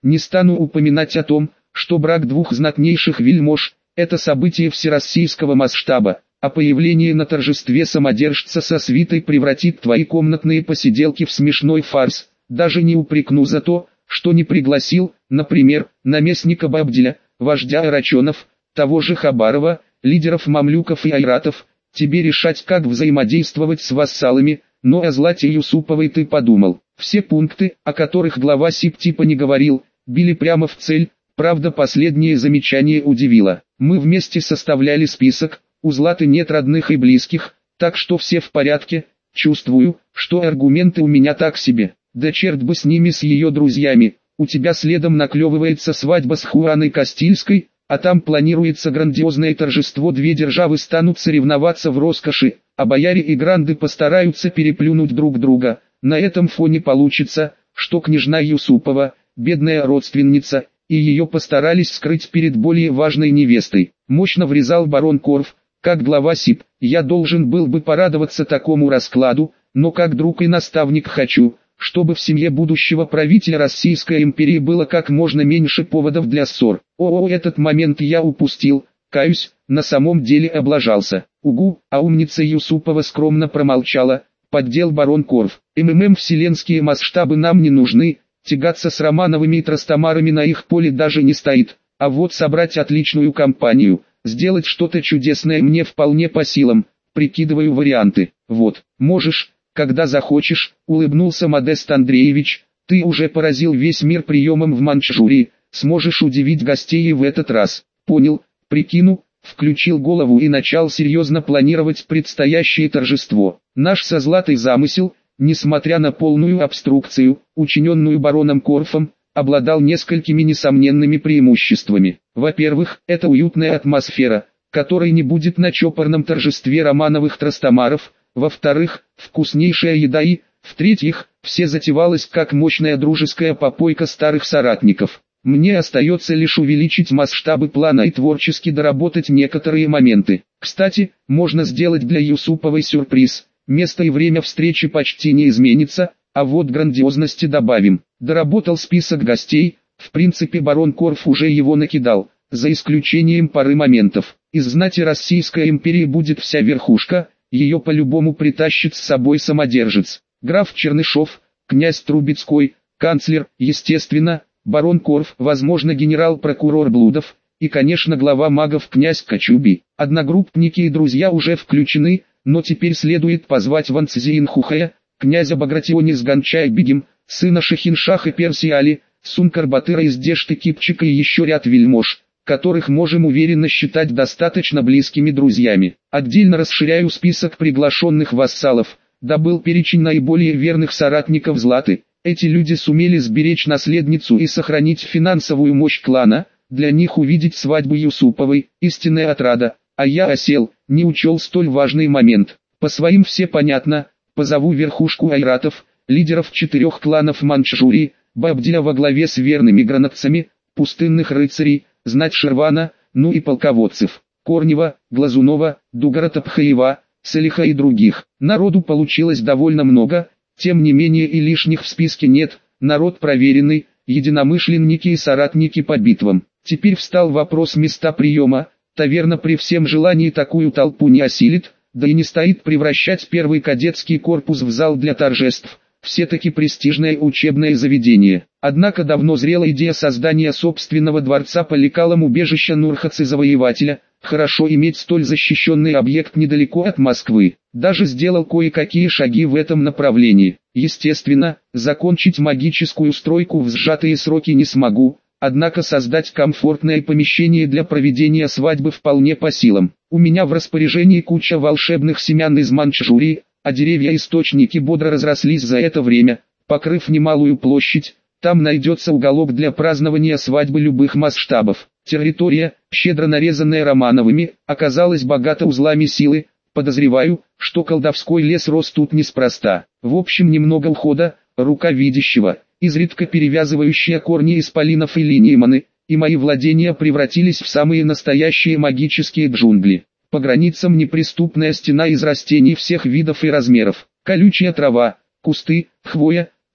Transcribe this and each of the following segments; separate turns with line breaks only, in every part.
Не стану упоминать о том, что брак двух знатнейших вельмож – это событие всероссийского масштаба, а появление на торжестве самодержца со свитой превратит твои комнатные посиделки в смешной фарс. Даже не упрекну за то, что не пригласил, например, наместника Бабдиля, вождя Арачонов, того же Хабарова, лидеров мамлюков и айратов. Тебе решать, как взаимодействовать с вассалами, но о Злате Юсуповой ты подумал. Все пункты, о которых глава СИП не говорил, били прямо в цель. Правда, последнее замечание удивило. Мы вместе составляли список, у Златы нет родных и близких, так что все в порядке. Чувствую, что аргументы у меня так себе. Да черт бы с ними, с ее друзьями. У тебя следом наклевывается свадьба с Хуаной Кастильской, а там планируется грандиозное торжество. Две державы станут соревноваться в роскоши, а бояре и гранды постараются переплюнуть друг друга. На этом фоне получится, что княжна Юсупова, бедная родственница, и ее постарались скрыть перед более важной невестой. Мощно врезал барон Корф. Как глава СИП, я должен был бы порадоваться такому раскладу, но как друг и наставник хочу, чтобы в семье будущего правителя Российской империи было как можно меньше поводов для ссор. Этот момент я упустил, каюсь, на самом деле облажался. Угу, а умница Юсупова скромно промолчала, поддел барон Корф. Вселенские масштабы нам не нужны, тягаться с Романовыми и Трастамарами на их поле даже не стоит, а вот собрать отличную компанию, сделать что-то чудесное мне вполне по силам, прикидываю варианты. Вот, можешь, когда захочешь, улыбнулся Модест Андреевич, ты уже поразил весь мир приемом в Манчжурии, сможешь удивить гостей и в этот раз. Понял, прикину, включил голову и начал серьезно планировать предстоящее торжество. Наш со Златой замысел, несмотря на полную обструкцию, учиненную бароном Корфом, обладал несколькими несомненными преимуществами. Во-первых, это уютная атмосфера, которой не будет на чопорном торжестве Романовых Трастамаров. Во-вторых, вкуснейшая еда и, в-третьих, все затевалось как мощная дружеская попойка старых соратников. Мне остается лишь увеличить масштабы плана и творчески доработать некоторые моменты. Кстати, можно сделать для Юсуповой сюрприз. Место и время встречи почти не изменится, а вот грандиозности добавим. Доработал список гостей, в принципе барон Корф уже его накидал, за исключением пары моментов. Из знати Российской империи будет вся верхушка, ее по-любому притащит с собой самодержец. Граф Чернышов, князь Трубецкой, канцлер, естественно, барон Корф, возможно генерал-прокурор Блудов, и конечно глава магов князь Кочуби. Одногруппники и друзья уже включены, но теперь следует позвать Ванцзиинхухая, князя Багратионис Ганчай-Бегим, сына Шахиншаха Персиали, Сункар-Батыра из Дешты Кипчика и еще ряд вельмож, которых можем уверенно считать достаточно близкими друзьями. Отдельно расширяю список приглашенных вассалов, добыл перечень наиболее верных соратников Златы. Эти люди сумели сберечь наследницу и сохранить финансовую мощь клана, для них увидеть свадьбу Юсуповой – истинная отрада, а я осел, не учел столь важный момент. По своим все понятно, позову верхушку айратов, лидеров 4 кланов Манчжурии, Бабдиля во главе с верными гранатцами, пустынных рыцарей, знать Шервана, ну и полководцев, Корнева, Глазунова, Дугара-Тапхаева, Салиха и других. Народу получилось довольно много, тем не менее и лишних в списке нет, народ проверенный, единомышленники и соратники по битвам. Теперь встал вопрос места приема, таверна при всем желании такую толпу не осилит, да и не стоит превращать первый кадетский корпус в зал для торжеств. Все-таки престижное учебное заведение. Однако давно зрела идея создания собственного дворца по лекалам убежища Нурхацы-завоевателя. Хорошо иметь столь защищенный объект недалеко от Москвы. Даже сделал кое-какие шаги в этом направлении. Естественно, закончить магическую стройку в сжатые сроки не смогу, однако создать комфортное помещение для проведения свадьбы вполне по силам. У меня в распоряжении куча волшебных семян из Манчжурии, а деревья-источники бодро разрослись за это время, покрыв немалую площадь. Там найдется уголок для празднования свадьбы любых масштабов. Территория, щедро нарезанная Романовыми, оказалась богата узлами силы. Подозреваю, что колдовской лес рос тут неспроста. В общем, немного ухода, рука видящего, изредка перевязывающая корни исполинов и линиеманы, и мои владения превратились в самые настоящие магические джунгли. По границам неприступная стена из растений всех видов и размеров. Колючая трава, кусты, хвоя,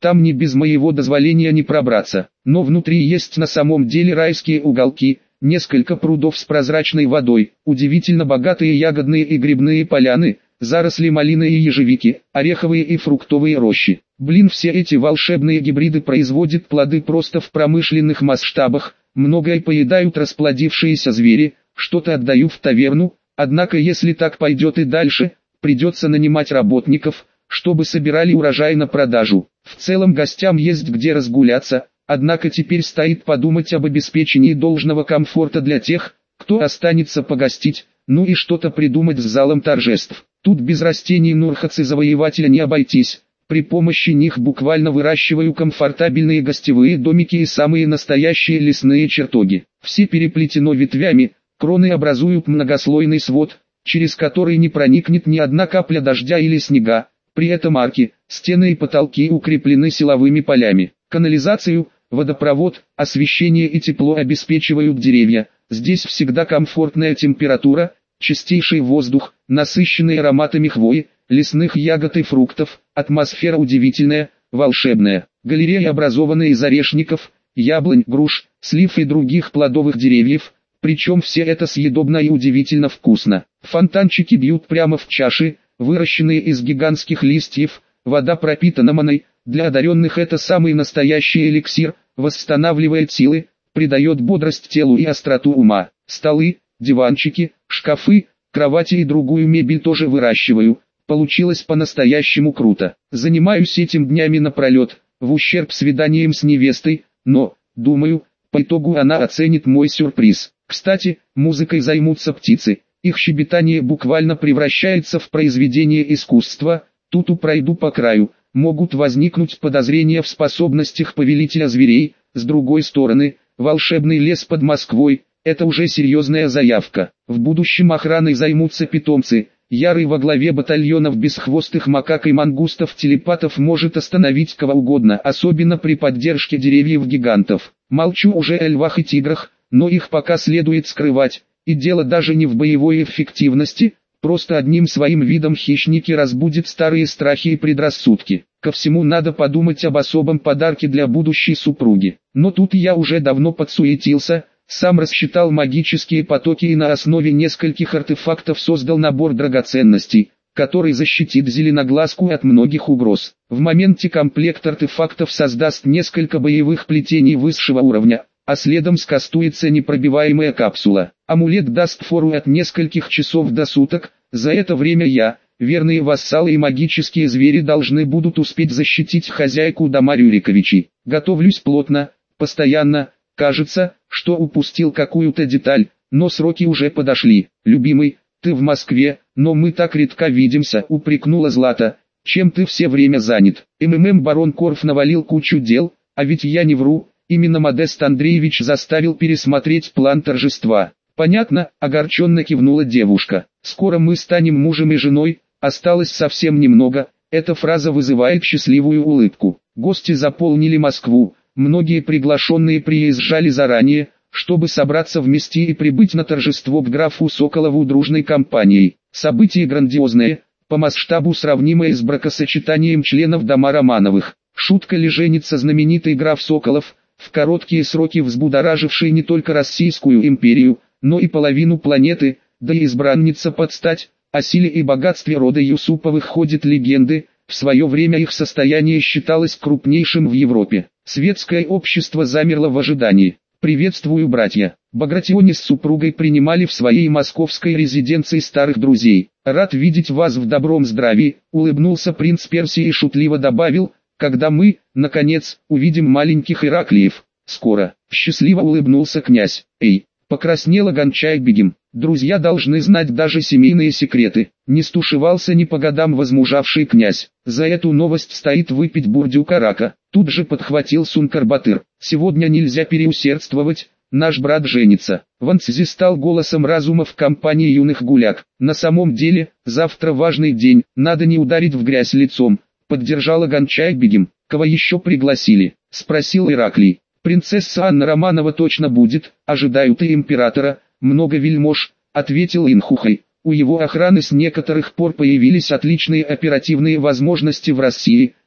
там не без моего дозволения не пробраться. Но внутри есть на самом деле райские уголки, несколько прудов с прозрачной водой, удивительно богатые ягодные и грибные поляны, заросли малины и ежевики, ореховые и фруктовые рощи. Блин, все эти волшебные гибриды производят плоды просто в промышленных масштабах, многое поедают расплодившиеся звери, что-то отдаю в таверну, однако если так пойдет и дальше, придется нанимать работников, чтобы собирали урожай на продажу. В целом гостям есть где разгуляться, однако теперь стоит подумать об обеспечении должного комфорта для тех, кто останется погостить, ну и что-то придумать с залом торжеств. Тут без растений Нурхацы-завоевателя не обойтись, при помощи них буквально выращиваю комфортабельные гостевые домики и самые настоящие лесные чертоги. Все переплетено ветвями, кроны образуют многослойный свод, через который не проникнет ни одна капля дождя или снега. При этом арки, стены и потолки укреплены силовыми полями. Канализацию, водопровод, освещение и тепло обеспечивают деревья. Здесь всегда комфортная температура, чистейший воздух, насыщенный ароматами хвои, лесных ягод и фруктов, атмосфера удивительная, волшебная. Галерея образована из орешников, яблонь, груш, слив и других плодовых деревьев, причем все это съедобно и удивительно вкусно. Фонтанчики бьют прямо в чаши, выращенные из гигантских листьев, вода пропитана маной, для одаренных это самый настоящий эликсир, восстанавливает силы, придает бодрость телу и остроту ума. Столы, диванчики, шкафы, кровати и другую мебель тоже выращиваю, получилось по-настоящему круто. Занимаюсь этим днями напролет, в ущерб свиданиям с невестой, но, думаю, по итогу она оценит мой сюрприз. Кстати, музыкой займутся птицы, их щебетание буквально превращается в произведение искусства, тут пройду по краю, могут возникнуть подозрения в способностях повелителя зверей, с другой стороны, волшебный лес под Москвой, это уже серьезная заявка. В будущем охраной займутся питомцы, Ярый во главе батальонов бесхвостых макак и мангустов-телепатов может остановить кого угодно, особенно при поддержке деревьев-гигантов. Молчу уже о львах и тиграх, но их пока следует скрывать, и дело даже не в боевой эффективности, просто одним своим видом хищники разбудят старые страхи и предрассудки. Ко всему надо подумать об особом подарке для будущей супруги. Но тут я уже давно подсуетился, сам рассчитал магические потоки и на основе нескольких артефактов создал набор драгоценностей, который защитит зеленоглазку от многих угроз. В моменте комплект артефактов создаст несколько боевых плетений высшего уровня, а следом скастуется непробиваемая капсула. Амулет даст фору от нескольких часов до суток, за это время я, верные вассалы и магические звери должны будут успеть защитить хозяйку дома Рюриковичей. Готовлюсь плотно, постоянно, кажется, что упустил какую-то деталь, но сроки уже подошли. Любимый, ты в Москве, но мы так редко видимся, упрекнула Злата. Чем ты все время занят? Барон Корф навалил кучу дел, а ведь я не вру, именно Модест Андреевич заставил пересмотреть план торжества. Понятно, огорченно кивнула девушка. Скоро мы станем мужем и женой, осталось совсем немного. Эта фраза вызывает счастливую улыбку. Гости заполнили Москву. Многие приглашенные приезжали заранее, чтобы собраться вместе и прибыть на торжество к графу Соколову дружной компанией. Событие грандиозное, по масштабу сравнимое с бракосочетанием членов дома Романовых. Шутка ли женится знаменитый граф Соколов, в короткие сроки взбудораживший не только Российскую империю, но и половину планеты, да и избранница под стать. О силе и богатстве рода Юсуповых ходят легенды, в свое время их состояние считалось крупнейшим в Европе. Светское общество замерло в ожидании. «Приветствую, братья!» Багратиони с супругой принимали в своей московской резиденции старых друзей. «Рад видеть вас в добром здравии», — улыбнулся принц Персии и шутливо добавил, «когда мы, наконец, увидим маленьких Ираклиев. Скоро». Счастливо улыбнулся князь. «Эй!» — покраснела Гончай-бегим. «Друзья должны знать даже семейные секреты». Не стушевался ни по годам возмужавший князь. «За эту новость стоит выпить бурдюк арака». Тут же подхватил Сункар-Батыр. «Сегодня нельзя переусердствовать, наш брат женится». Ванцзи стал голосом разума в компании юных гуляк. «На самом деле, завтра важный день, надо не ударить в грязь лицом», — поддержала Гончай-бегим. «Кого еще пригласили?» — спросил Ираклий. «Принцесса Анна Романова точно будет, ожидают и императора, много вельмож», — ответил Инхухай. «У его охраны с некоторых пор появились отличные оперативные возможности в России,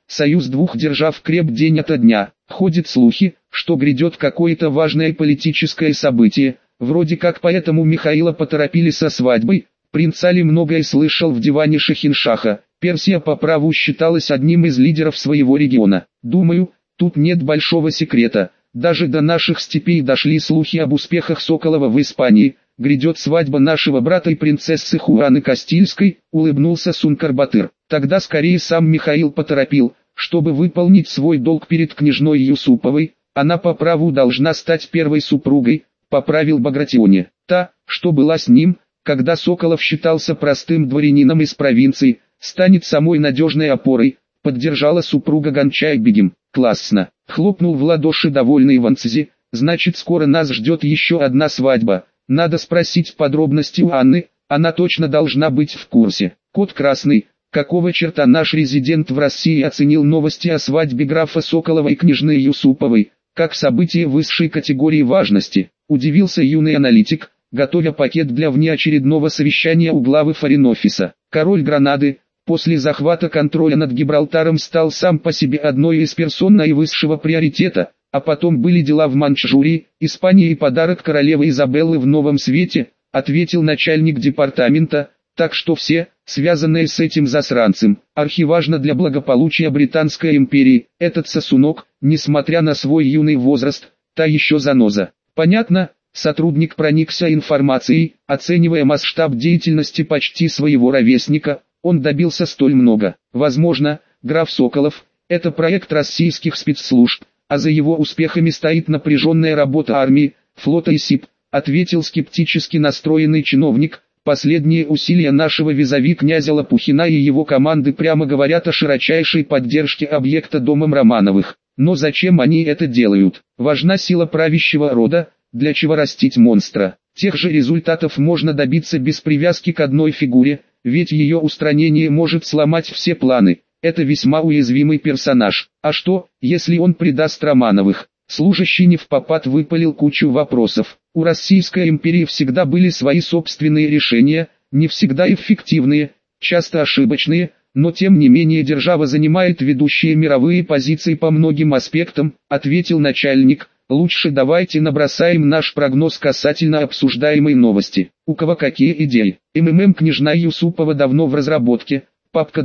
союз двух держав креп день ото дня. Ходят слухи, что грядет какое-то важное политическое событие, вроде как поэтому Михаила поторопили со свадьбой. Принц Али многое слышал в диване Шахиншаха. Персия по праву считалась одним из лидеров своего региона. Думаю, тут нет большого секрета. Даже до наших степей дошли слухи об успехах Соколова в Испании. Грядет свадьба нашего брата и принцессы Хуаны Кастильской, улыбнулся Сункар-Батыр. Тогда скорее сам Михаил поторопил, чтобы выполнить свой долг перед княжной Юсуповой. Она по праву должна стать первой супругой, поправил Багратионе. Та, что была с ним, когда Соколов считался простым дворянином из провинции, станет самой надежной опорой, поддержала супруга Гончай-бегим. Классно, хлопнул в ладоши довольный Иванцзи, значит скоро нас ждет еще одна свадьба. Надо спросить подробности у Анны, она точно должна быть в курсе. Кот Красный, какого черта наш резидент в России оценил новости о свадьбе графа Соколова и княжны Юсуповой, как событие высшей категории важности, удивился юный аналитик, готовя пакет для внеочередного совещания у главы форин-офиса. Король Гранады, после захвата контроля над Гибралтаром стал сам по себе одной из персон наивысшего приоритета, а потом были дела в Манчжурии, Испания и подарок королевы Изабеллы в новом свете, ответил начальник департамента, так что все, связанные с этим засранцем, архиважно для благополучия Британской империи, этот сосунок, несмотря на свой юный возраст, та еще заноза. Понятно, сотрудник проникся информацией, оценивая масштаб деятельности почти своего ровесника, он добился столь много. Возможно, граф Соколов – это проект российских спецслужб, а за его успехами стоит напряженная работа армии, флота и СИП, ответил скептически настроенный чиновник. Последние усилия нашего визави князя Лопухина и его команды прямо говорят о широчайшей поддержке объекта домом Романовых. Но зачем они это делают? Важна сила правящего рода, для чего растить монстра. Тех же результатов можно добиться без привязки к одной фигуре, ведь ее устранение может сломать все планы. Это весьма уязвимый персонаж. А что, если он предаст Романовых? Служащий невпопад выпалил кучу вопросов. У Российской империи всегда были свои собственные решения, не всегда эффективные, часто ошибочные, но тем не менее держава занимает ведущие мировые позиции по многим аспектам, ответил начальник. Лучше давайте набросаем наш прогноз касательно обсуждаемой новости. У кого какие идеи? Княжна Юсупова давно в разработке. Папка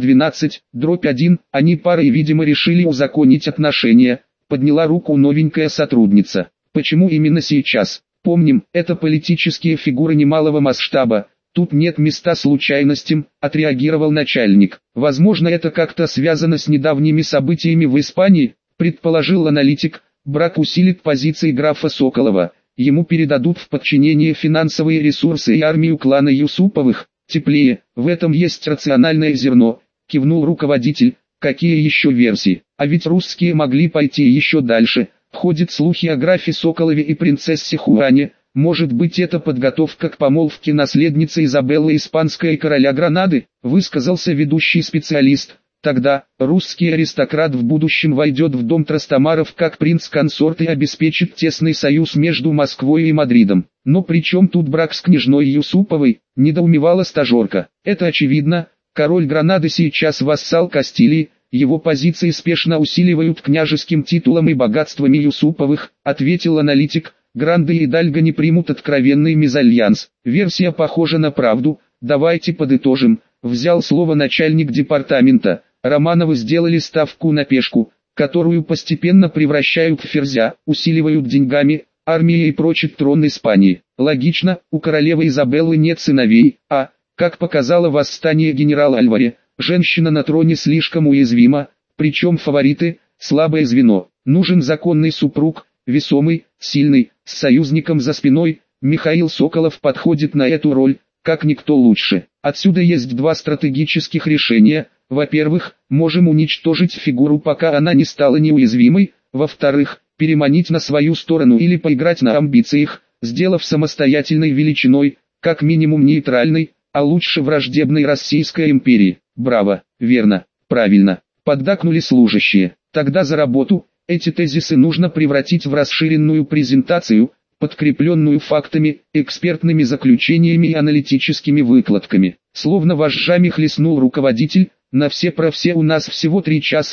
12/1, они парой видимо решили узаконить отношения, подняла руку новенькая сотрудница. Почему именно сейчас? Помним, это политические фигуры немалого масштаба, тут нет места случайностям, отреагировал начальник. Возможно это как-то связано с недавними событиями в Испании, предположил аналитик, брак усилит позиции графа Соколова, ему передадут в подчинение финансовые ресурсы и армию клана Юсуповых. Теплее, в этом есть рациональное зерно, кивнул руководитель. Какие еще версии? А ведь русские могли пойти еще дальше. Ходят слухи о графе Соколове и принцессе Хуане. Может быть это подготовка к помолвке наследницы Изабеллы Испанской и короля Гранады, высказался ведущий специалист. Тогда, русский аристократ в будущем войдет в дом Трастамаров как принц-консорт и обеспечит тесный союз между Москвой и Мадридом. Но при чем тут брак с княжной Юсуповой, недоумевала стажерка. Это очевидно, король Гранады сейчас вассал Кастилии, его позиции спешно усиливают княжеским титулом и богатствами Юсуповых, ответил аналитик. Гранды и Дальго не примут откровенный мезальянс. Версия похожа на правду, давайте подытожим, взял слово начальник департамента. Романовы сделали ставку на пешку, которую постепенно превращают в ферзя, усиливают деньгами, армией и прочит трон Испании. Логично, у королевы Изабеллы нет сыновей, а, как показало восстание генерала Альваре, женщина на троне слишком уязвима, причем фавориты – слабое звено. Нужен законный супруг, весомый, сильный, с союзником за спиной. Михаил Соколов подходит на эту роль, как никто лучше. Отсюда есть два стратегических решения. Во-первых, можем уничтожить фигуру, пока она не стала неуязвимой. Во-вторых, переманить на свою сторону или поиграть на амбициях, сделав самостоятельной величиной, как минимум нейтральной, а лучше враждебной Российской империи. Браво, верно, правильно, поддакнули служащие. Тогда за работу. Эти тезисы нужно превратить в расширенную презентацию, подкрепленную фактами, экспертными заключениями и аналитическими выкладками. Словно вожжами хлестнул руководитель. На все про все у нас всего 3 часа,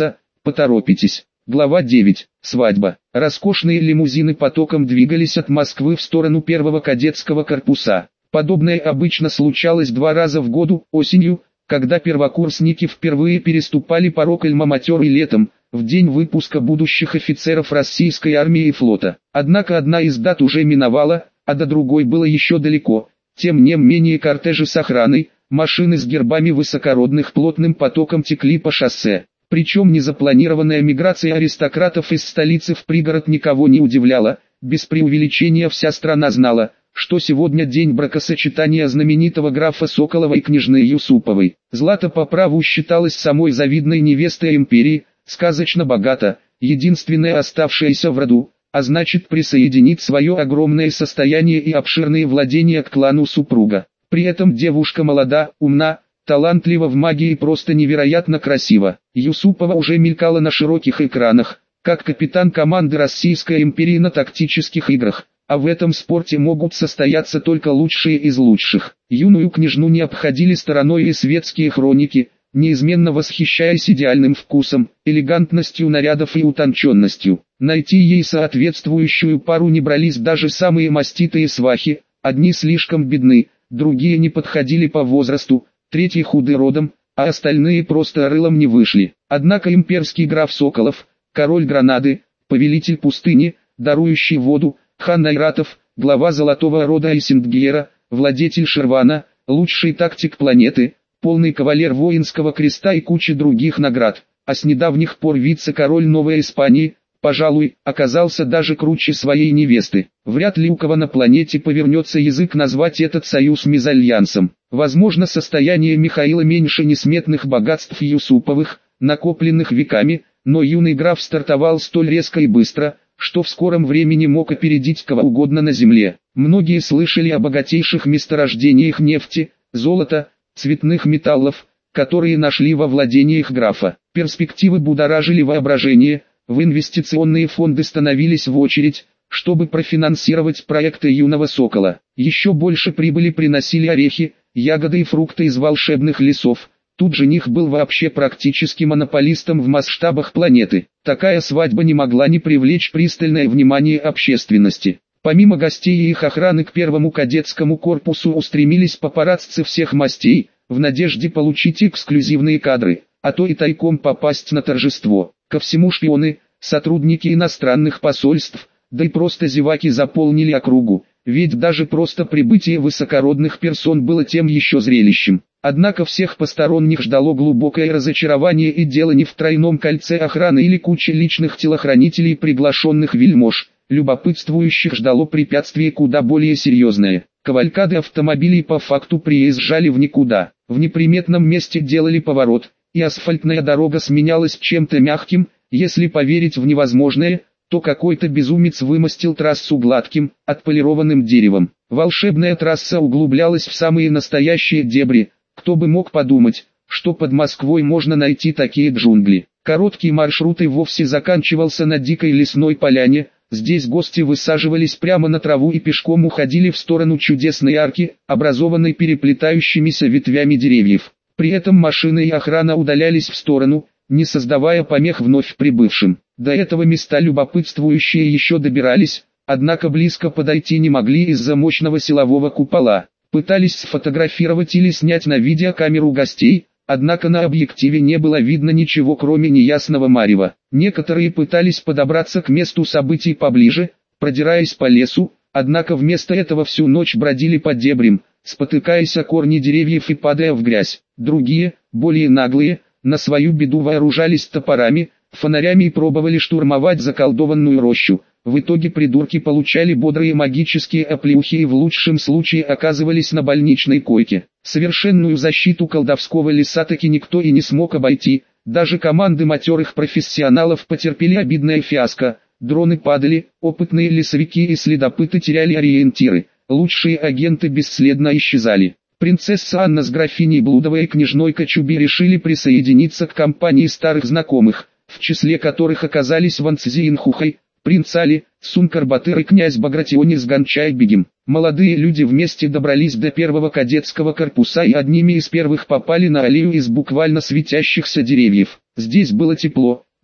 Поторопитесь. Глава 9. Свадьба. Роскошные лимузины потоком двигались от Москвы в сторону первого кадетского корпуса. Подобное обычно случалось 2 раза в году, осенью, когда первокурсники впервые переступали порог Альма-Матер, и летом, в день выпуска будущих офицеров российской армии и флота. Однако одна из дат уже миновала, а до другой было еще далеко. Тем не менее кортежи с охраной, машины с гербами высокородных плотным потоком текли по шоссе. Причем незапланированная миграция аристократов из столицы в пригород никого не удивляла. Без преувеличения вся страна знала, что сегодня день бракосочетания знаменитого графа Соколова и княжны Юсуповой. Злата по праву считалась самой завидной невестой империи, сказочно богата, единственная оставшаяся в роду, а значит присоединить свое огромное состояние и обширные владения к клану супруга. При этом девушка молода, умна, талантлива в магии и просто невероятно красива. Юсупова уже мелькала на широких экранах, как капитан команды Российской империи на тактических играх, а в этом спорте могут состояться только лучшие из лучших. Юную княжну не обходили стороной и светские хроники, неизменно восхищаясь идеальным вкусом, элегантностью нарядов и утонченностью. Найти ей соответствующую пару не брались даже самые маститые свахи, одни слишком бедны, другие не подходили по возрасту, третьи худы родом, а остальные просто рылом не вышли. Однако имперский граф Соколов, король Гранады, повелитель пустыни, дарующий воду, хан Айратов, глава Золотого рода Айсингьера, владетель Шервана, лучший тактик планеты, полный кавалер воинского креста и куча других наград, а с недавних пор вице-король Новой Испании, пожалуй, оказался даже круче своей невесты. Вряд ли у кого на планете повернется язык назвать этот союз мезальянсом. Возможно, состояние Михаила меньше несметных богатств Юсуповых, накопленных веками, но юный граф стартовал столь резко и быстро, что в скором времени мог опередить кого угодно на земле. Многие слышали о богатейших месторождениях нефти, золота, цветных металлов, которые нашли во владениях графа. Перспективы будоражили воображение, в инвестиционные фонды становились в очередь, чтобы профинансировать проекты юного Сокола. Еще больше прибыли приносили орехи, ягоды и фрукты из волшебных лесов. Тут жених был вообще практически монополистом в масштабах планеты. Такая свадьба не могла не привлечь пристальное внимание общественности. Помимо гостей и их охраны к первому кадетскому корпусу устремились папарацци всех мастей, в надежде получить эксклюзивные кадры, а то и тайком попасть на торжество. Ко всему шпионы, сотрудники иностранных посольств, да и просто зеваки заполнили округу, ведь даже просто прибытие высокородных персон было тем еще зрелищем. Однако всех посторонних ждало глубокое разочарование, и дело не в тройном кольце охраны или куче личных телохранителей приглашенных вельмож. Любопытствующих ждало препятствие куда более серьезное. Кавалькады автомобилей по факту приезжали в никуда. В неприметном месте делали поворот, и асфальтная дорога сменялась чем-то мягким. Если поверить в невозможное, то какой-то безумец вымостил трассу гладким, отполированным деревом. Волшебная трасса углублялась в самые настоящие дебри. Кто бы мог подумать, что под Москвой можно найти такие джунгли. Короткий маршрут и вовсе заканчивался на дикой лесной поляне. Здесь гости высаживались прямо на траву и пешком уходили в сторону чудесной арки, образованной переплетающимися ветвями деревьев. При этом машины и охрана удалялись в сторону, не создавая помех вновь прибывшим. До этого места любопытствующие еще добирались, однако близко подойти не могли из-за мощного силового купола. Пытались сфотографировать или снять на видеокамеру гостей, однако на объективе не было видно ничего кроме неясного марева. Некоторые пытались подобраться к месту событий поближе, продираясь по лесу, однако вместо этого всю ночь бродили по дебрям, спотыкаясь о корни деревьев и падая в грязь. Другие, более наглые, на свою беду вооружались топорами, фонарями и пробовали штурмовать заколдованную рощу. В итоге придурки получали бодрые магические оплеухи и в лучшем случае оказывались на больничной койке. Совершенную защиту колдовского леса таки никто и не смог обойти, даже команды матерых профессионалов потерпели обидное фиаско. Дроны падали, опытные лесовики и следопыты теряли ориентиры, лучшие агенты бесследно исчезали. Принцесса Анна с графиней Блудовой и княжной Кочуби решили присоединиться к компании старых знакомых, в числе которых оказались Ванцзиинхухай, принц Али, Сункар-Батыр и князь Багратиони с Гончай-Бегем. Молодые люди вместе добрались до первого кадетского корпуса и одними из первых попали на аллею из буквально светящихся деревьев. Здесь было тепло,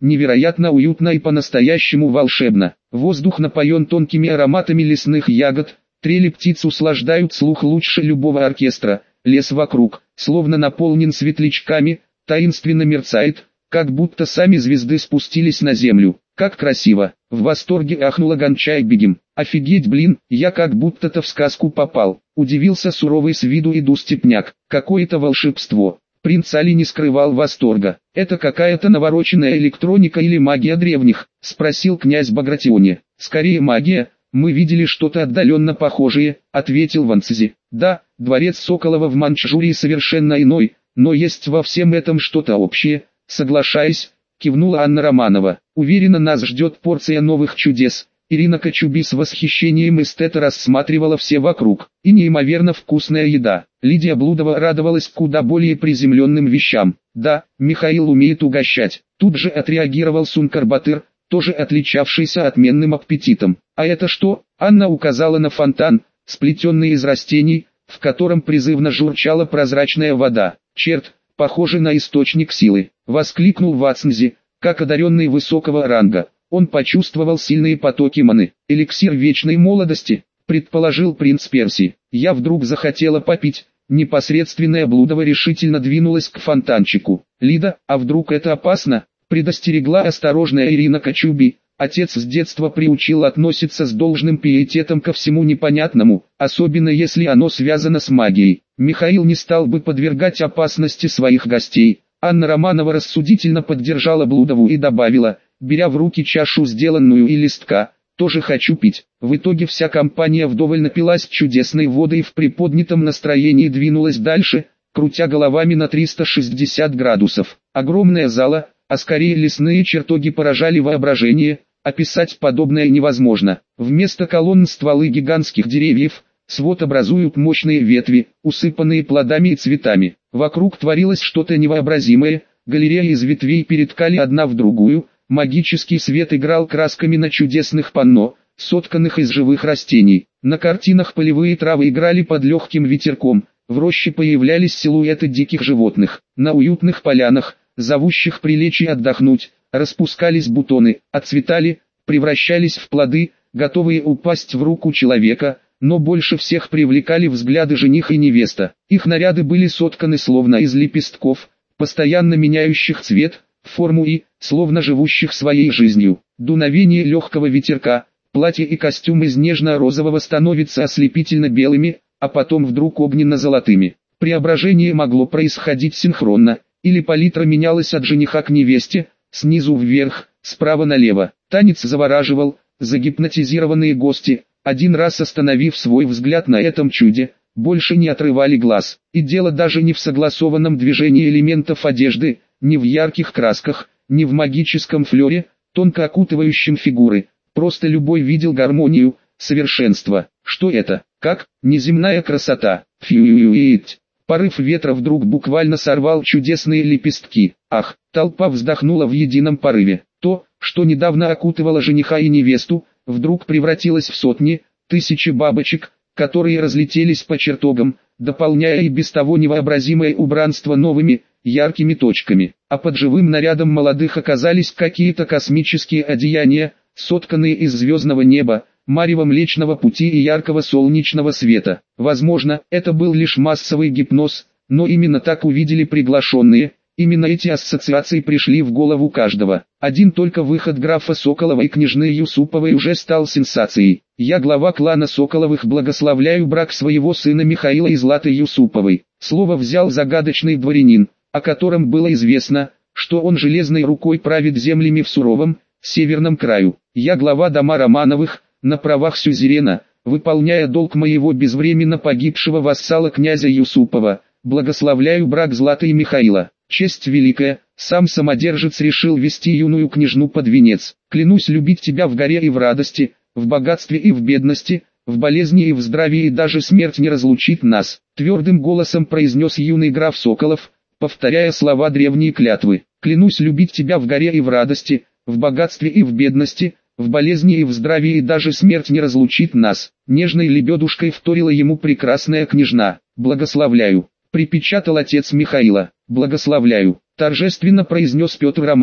невероятно уютно и по-настоящему волшебно. Воздух напоен тонкими ароматами лесных ягод, трели птиц услаждают слух лучше любого оркестра. Лес вокруг, словно наполнен светлячками, таинственно мерцает, как будто сами звезды спустились на землю. Как красиво! В восторге ахнула Гончай-бегим. Офигеть, блин, я как будто-то в сказку попал. Удивился суровый с виду Иду степняк. Какое-то волшебство. Принц Али не скрывал восторга. Это какая-то навороченная электроника или магия древних? Спросил князь Багратионе. Скорее магия. Мы видели что-то отдаленно похожее, ответил Ванцзи. Да, дворец Соколова в Маньчжурии совершенно иной, но есть во всем этом что-то общее. Соглашаясь, кивнула Анна Романова. Уверена, нас ждет порция новых чудес. Ирина Кочуби с восхищением эстета рассматривала все вокруг. И неимоверно вкусная еда. Лидия Блудова радовалась куда более приземленным вещам. Да, Михаил умеет угощать. Тут же отреагировал Сункар-Батыр, тоже отличавшийся отменным аппетитом. А это что? Анна указала на фонтан, сплетенный из растений, в котором призывно журчала прозрачная вода. Черт, похоже на источник силы, воскликнул Вацнзи, как одаренный высокого ранга. Он почувствовал сильные потоки маны. Эликсир вечной молодости, предположил принц Перси. Я вдруг захотела попить. Непосредственная Блудова решительно двинулась к фонтанчику. Лида, а вдруг это опасно? Предостерегла осторожная Ирина Кочуби. Отец с детства приучил относиться с должным пиететом ко всему непонятному, особенно если оно связано с магией. Михаил не стал бы подвергать опасности своих гостей. Анна Романова рассудительно поддержала Блудову и добавила, беря в руки чашу, сделанную из листка, тоже хочу пить. В итоге вся компания вдоволь напилась чудесной воды и в приподнятом настроении двинулась дальше, крутя головами на 360 градусов. Огромная зала, а скорее лесные чертоги поражали воображение, описать подобное невозможно. Вместо колонн стволы гигантских деревьев, свод образуют мощные ветви, усыпанные плодами и цветами. Вокруг творилось что-то невообразимое, галереи из ветвей переткали одна в другую, магический свет играл красками на чудесных панно, сотканных из живых растений. На картинах полевые травы играли под легким ветерком, в роще появлялись силуэты диких животных. На уютных полянах, зовущих прилечь и отдохнуть, распускались бутоны, отцветали, превращались в плоды, готовые упасть в руку человека, но больше всех привлекали взгляды жених и невеста. Их наряды были сотканы словно из лепестков, постоянно меняющих цвет, форму и, словно живущих своей жизнью. Дуновение легкого ветерка, платье и костюм из нежно-розового становятся ослепительно белыми, а потом вдруг огненно-золотыми. Преображение могло происходить синхронно, или палитра менялась от жениха к невесте, снизу вверх, справа налево. Танец завораживал, загипнотизированные гости, один раз остановив свой взгляд на этом чуде, больше не отрывали глаз. И дело даже не в согласованном движении элементов одежды, не в ярких красках, не в магическом флёре, тонко окутывающем фигуры. Просто любой видел гармонию, совершенство. Что это? Как? Неземная красота. Фьюиит. Порыв ветра вдруг буквально сорвал чудесные лепестки. Ах, толпа вздохнула в едином порыве. То, что недавно окутывало жениха и невесту, вдруг превратилось в сотни, тысячи бабочек, которые разлетелись по чертогам, дополняя и без того невообразимое убранство новыми, яркими точками. А под живым нарядом молодых оказались какие-то космические одеяния, сотканные из звездного неба, марева Млечного Пути и яркого солнечного света. Возможно, это был лишь массовый гипноз, но именно так увидели приглашенные, именно эти ассоциации пришли в голову каждого. Один только выход графа Соколова и княжны Юсуповой уже стал сенсацией. Я, глава клана Соколовых, благословляю брак своего сына Михаила и Златы Юсуповой. Слово взял загадочный дворянин, о котором было известно, что он железной рукой правит землями в суровом, северном краю. Я, глава дома Романовых, на правах сюзерена, выполняя долг моего безвременно погибшего вассала князя Юсупова, благословляю брак Златы и Михаила. Честь великая, сам самодержец решил вести юную княжну под венец. Клянусь любить тебя в горе и в радости, в богатстве и в бедности, в болезни и в здравии, и даже смерть не разлучит нас. Твердым голосом произнес юный граф Соколов, повторяя слова древней клятвы. Клянусь любить тебя в горе и в радости, в богатстве и в бедности, в болезни и в здравии, и даже смерть не разлучит нас. Нежной лебедушкой вторила ему прекрасная княжна. Благословляю. Припечатал отец Михаила. Благословляю. Торжественно произнес Петр Романов.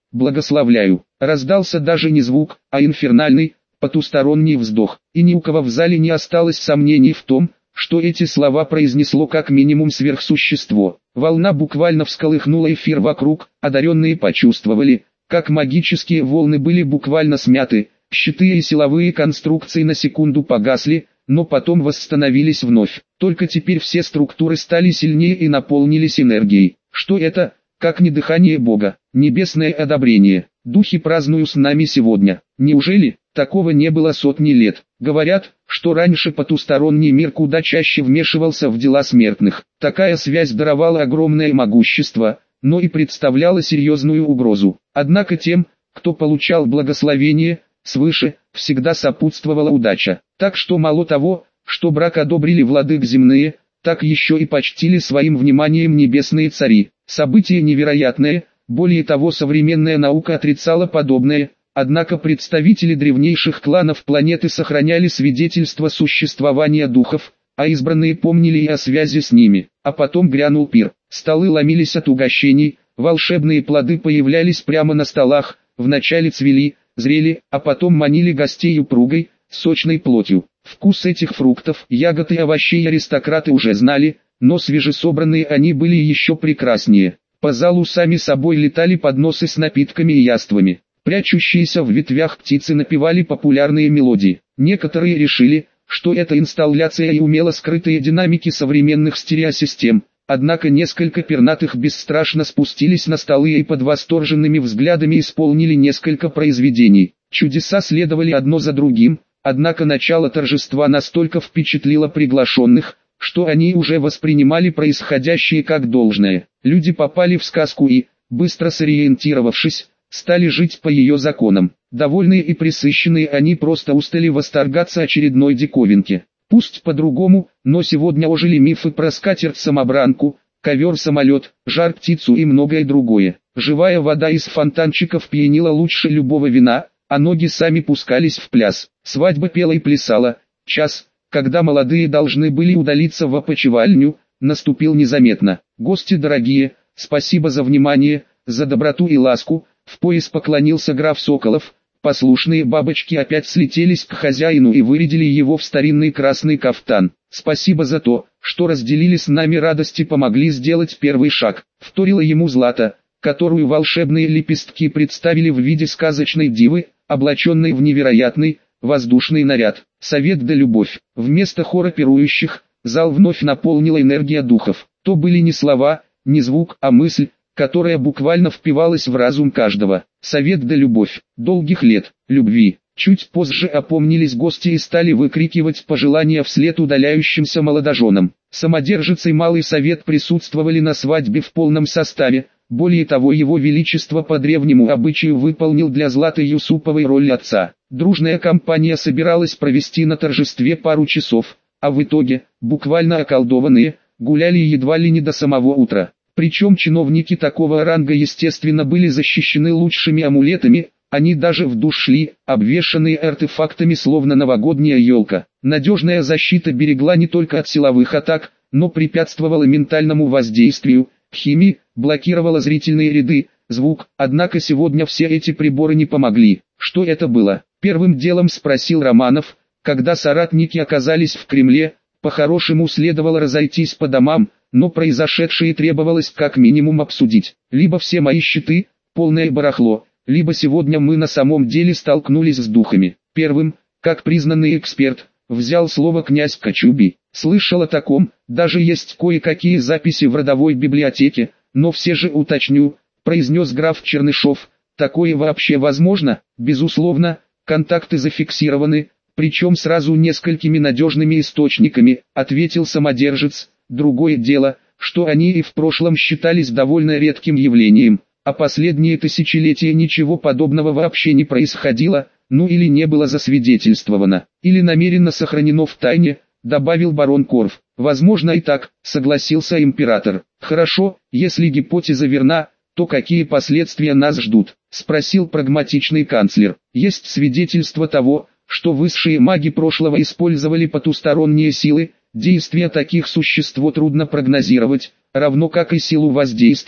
благословляю. Раздался даже не звук, а инфернальный, потусторонний вздох. И ни у кого в зале не осталось сомнений в том, что эти слова произнесло как минимум сверхсущество. Волна буквально всколыхнула эфир вокруг, одаренные почувствовали, как магические волны были буквально смяты, щиты и силовые конструкции на секунду погасли, но потом восстановились вновь. Только теперь все структуры стали сильнее и наполнились энергией. Что это? Как не дыхание Бога, небесное одобрение. Духи празднуют с нами сегодня. Неужели? Такого не было сотни лет. Говорят, что раньше потусторонний мир куда чаще вмешивался в дела смертных. Такая связь даровала огромное могущество, но и представляла серьезную угрозу. Однако тем, кто получал благословение свыше, всегда сопутствовала удача. Так что мало того, что брак одобрили владык земные, так еще и почтили своим вниманием небесные цари. Событие невероятное, более того, современная наука отрицала подобное, однако представители древнейших кланов планеты сохраняли свидетельство существования духов, а избранные помнили и о связи с ними. А потом грянул пир, столы ломились от угощений, волшебные плоды появлялись прямо на столах, вначале цвели, зрели, а потом манили гостей упругой, сочной плотью. Вкус этих фруктов, ягод и овощей аристократы уже знали, но свежесобранные они были еще прекраснее. По залу сами собой летали подносы с напитками и яствами. Прячущиеся в ветвях птицы напевали популярные мелодии. Некоторые решили, что это инсталляция и умело скрытые динамики современных стереосистем. Однако несколько пернатых бесстрашно спустились на столы и под восторженными взглядами исполнили несколько произведений. Чудеса следовали одно за другим, однако начало торжества настолько впечатлило приглашенных, что они уже воспринимали происходящее как должное. Люди попали в сказку и, быстро сориентировавшись, стали жить по ее законам. Довольные и пресыщенные они просто устали восторгаться очередной диковинке. Пусть по-другому, но сегодня ожили мифы про скатерть-самобранку, ковер-самолет, жар-птицу и многое другое. Живая вода из фонтанчиков пьянила лучше любого вина, а ноги сами пускались в пляс. Свадьба пела и плясала. Час, когда молодые должны были удалиться в опочивальню, наступил незаметно. Гости дорогие, спасибо за внимание, за доброту и ласку, в пояс поклонился граф Соколов. Послушные бабочки опять слетелись к хозяину и вырядили его в старинный красный кафтан. Спасибо за то, что разделили с нами радость и помогли сделать первый шаг. Вторила ему Злата, которую волшебные лепестки представили в виде сказочной дивы, облаченной в невероятный, воздушный наряд. Совет да любовь. Вместо хора пирующих, зал вновь наполнила энергия духов. То были не слова, не звук, а мысль, которая буквально впивалась в разум каждого. Совет да любовь. Долгих лет, любви. Чуть позже опомнились гости и стали выкрикивать пожелания вслед удаляющимся молодоженам. Самодержец и малый совет присутствовали на свадьбе в полном составе. Более того, его величество по древнему обычаю выполнил для Златы Юсуповой роль отца. Дружная компания собиралась провести на торжестве пару часов, а в итоге, буквально околдованные, гуляли едва ли не до самого утра. Причем чиновники такого ранга естественно были защищены лучшими амулетами, они даже в душ шли, обвешанные артефактами словно новогодняя елка. Надежная защита берегла не только от силовых атак, но препятствовала ментальному воздействию, химии, блокировала зрительные ряды, звук, однако сегодня все эти приборы не помогли. Что это было? Первым делом спросил Романов, когда соратники оказались в Кремле. По-хорошему следовало разойтись по домам, но произошедшее требовалось как минимум обсудить. Либо все мои щиты, полное барахло, либо сегодня мы на самом деле столкнулись с духами. Первым, как признанный эксперт, взял слово князь Кочубей. Слышал о таком, даже есть кое-какие записи в родовой библиотеке, но все же уточню, произнес граф Чернышов. Такое вообще возможно? Безусловно, контакты зафиксированы, причем сразу несколькими надежными источниками, ответил самодержец. Другое дело, что они и в прошлом считались довольно редким явлением, а последние тысячелетия ничего подобного вообще не происходило, ну или не было засвидетельствовано, или намеренно сохранено в тайне, добавил барон Корф. Возможно и так, согласился император. Хорошо, если гипотеза верна, то какие последствия нас ждут? Спросил прагматичный канцлер. Есть свидетельство того, что высшие маги прошлого использовали потусторонние силы. Действия таких существ трудно прогнозировать, равно как и силу воздействия,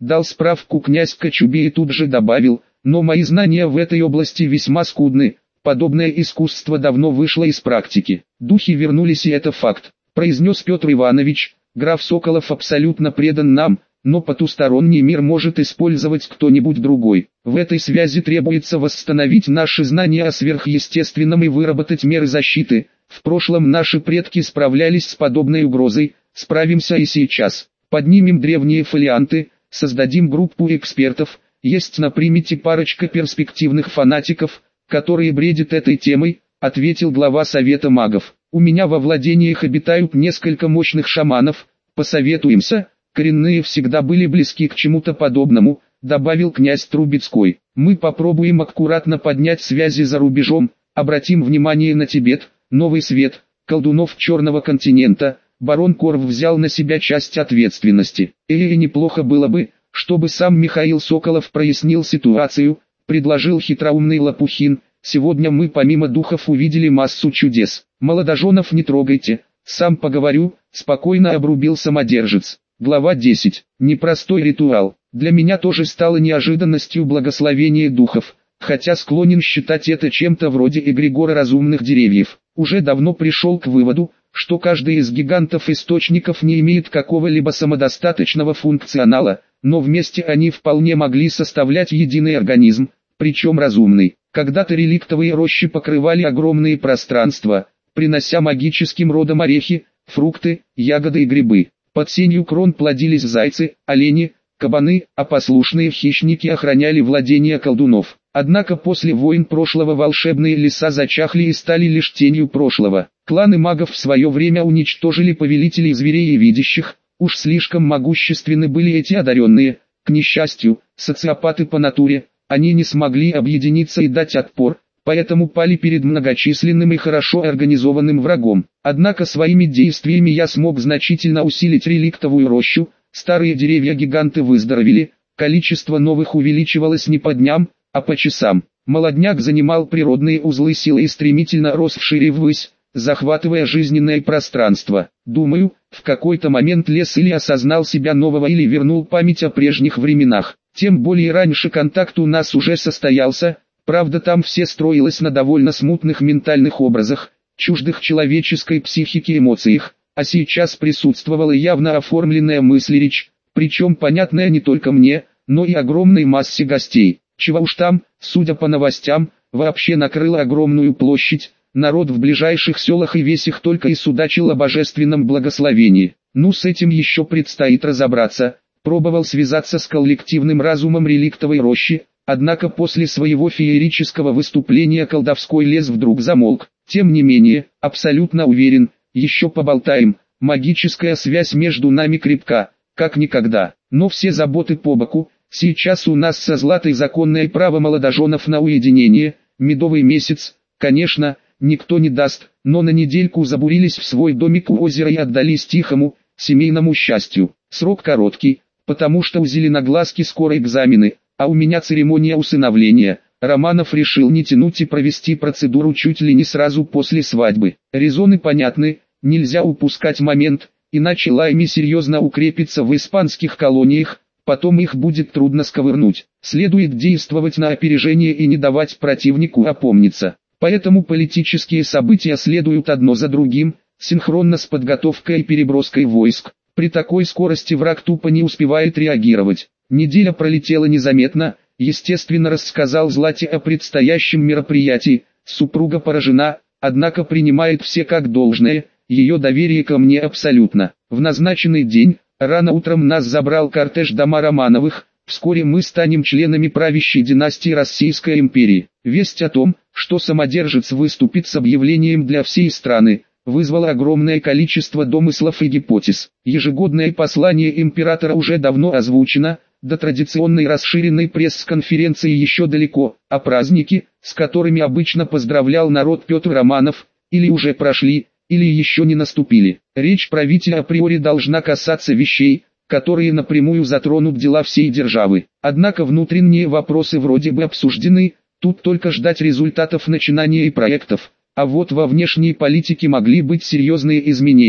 Дал справку князь Кочубей и тут же добавил: но мои знания в этой области весьма скудны, подобное искусство давно вышло из практики. Духи вернулись, и это факт, произнес Петр Иванович. Граф Соколов абсолютно предан нам, но потусторонний мир может использовать кто-нибудь другой. В этой связи требуется восстановить наши знания о сверхъестественном и выработать меры защиты. В прошлом наши предки справлялись с подобной угрозой, справимся и сейчас. Поднимем древние фолианты, создадим группу экспертов. Есть на примете парочка перспективных фанатиков, которые бредят этой темой, ответил глава Совета магов. У меня во владениях обитают несколько мощных шаманов, посоветуемся. Коренные всегда были близки к чему-то подобному, добавил князь Трубецкой. Мы попробуем аккуратно поднять связи за рубежом, обратим внимание на Тибет, Новый Свет, колдунов Черного континента. Барон Корв взял на себя часть ответственности. И неплохо было бы, чтобы сам Михаил Соколов прояснил ситуацию, предложил хитроумный Лопухин. Сегодня мы помимо духов увидели массу чудес. Молодоженов не трогайте, сам поговорю, спокойно обрубил самодержец. Глава 10. Непростой ритуал. Для меня тоже стало неожиданностью благословение духов, хотя склонен считать это чем-то вроде эгрегора разумных деревьев. Уже давно пришел к выводу, что каждый из гигантов-источников не имеет какого-либо самодостаточного функционала, но вместе они вполне могли составлять единый организм, причем разумный. Когда-то реликтовые рощи покрывали огромные пространства, принося магическим родам орехи, фрукты, ягоды и грибы. Под сенью крон плодились зайцы, олени, кабаны, а послушные хищники охраняли владения колдунов. Однако после войн прошлого волшебные леса зачахли и стали лишь тенью прошлого. Кланы магов в свое время уничтожили повелителей зверей и видящих, уж слишком могущественны были эти одаренные. К несчастью, социопаты по натуре, они не смогли объединиться и дать отпор, поэтому пали перед многочисленным и хорошо организованным врагом. Однако своими действиями я смог значительно усилить реликтовую рощу, старые деревья-гиганты выздоровели, количество новых увеличивалось не по дням, а по часам. Молодняк занимал природные узлы силы и стремительно рос вширь и ввысь, захватывая жизненное пространство. Думаю, в какой-то момент лес или осознал себя нового, или вернул память о прежних временах. Тем более раньше контакт у нас уже состоялся, правда там все строилось на довольно смутных ментальных образах, чуждых человеческой психике эмоциях, а сейчас присутствовала явно оформленная мысль-речь, причем понятная не только мне, но и огромной массе гостей. Чего уж там, судя по новостям, вообще накрыла огромную площадь, народ в ближайших селах и весях только и судачил о божественном благословении. Ну с этим еще предстоит разобраться. Пробовал связаться с коллективным разумом реликтовой рощи, однако после своего феерического выступления колдовской лес вдруг замолк. Тем не менее, абсолютно уверен, еще поболтаем, магическая связь между нами крепка, как никогда. Но все заботы по боку, сейчас у нас со Златой законное право молодоженов на уединение, медовый месяц, конечно, никто не даст, но на недельку забурились в свой домик у озера и отдались тихому, семейному счастью. Срок короткий, потому что у Зеленоглазки скоро экзамены, а у меня церемония усыновления. Романов решил не тянуть и провести процедуру чуть ли не сразу после свадьбы. Резоны понятны, нельзя упускать момент, иначе Лайми серьезно укрепится в испанских колониях, потом их будет трудно сковырнуть. Следует действовать на опережение и не давать противнику опомниться. Поэтому политические события следуют одно за другим, синхронно с подготовкой и переброской войск. При такой скорости враг тупо не успевает реагировать. Неделя пролетела незаметно, естественно рассказал Злате о предстоящем мероприятии, супруга поражена, однако принимает все как должное, ее доверие ко мне абсолютно. В назначенный день, рано утром нас забрал кортеж дома Романовых, вскоре мы станем членами правящей династии Российской империи. Весть о том, что самодержец выступит с объявлением для всей страны, вызвало огромное количество домыслов и гипотез. Ежегодное послание императора уже давно озвучено, до традиционной расширенной пресс-конференции еще далеко, а праздники, с которыми обычно поздравлял народ Петр Романов, или уже прошли, или еще не наступили. Речь правителя априори должна касаться вещей, которые напрямую затронут дела всей державы. Однако внутренние вопросы вроде бы обсуждены, тут только ждать результатов начинания и проектов. А вот во внешней политике могли быть серьезные изменения.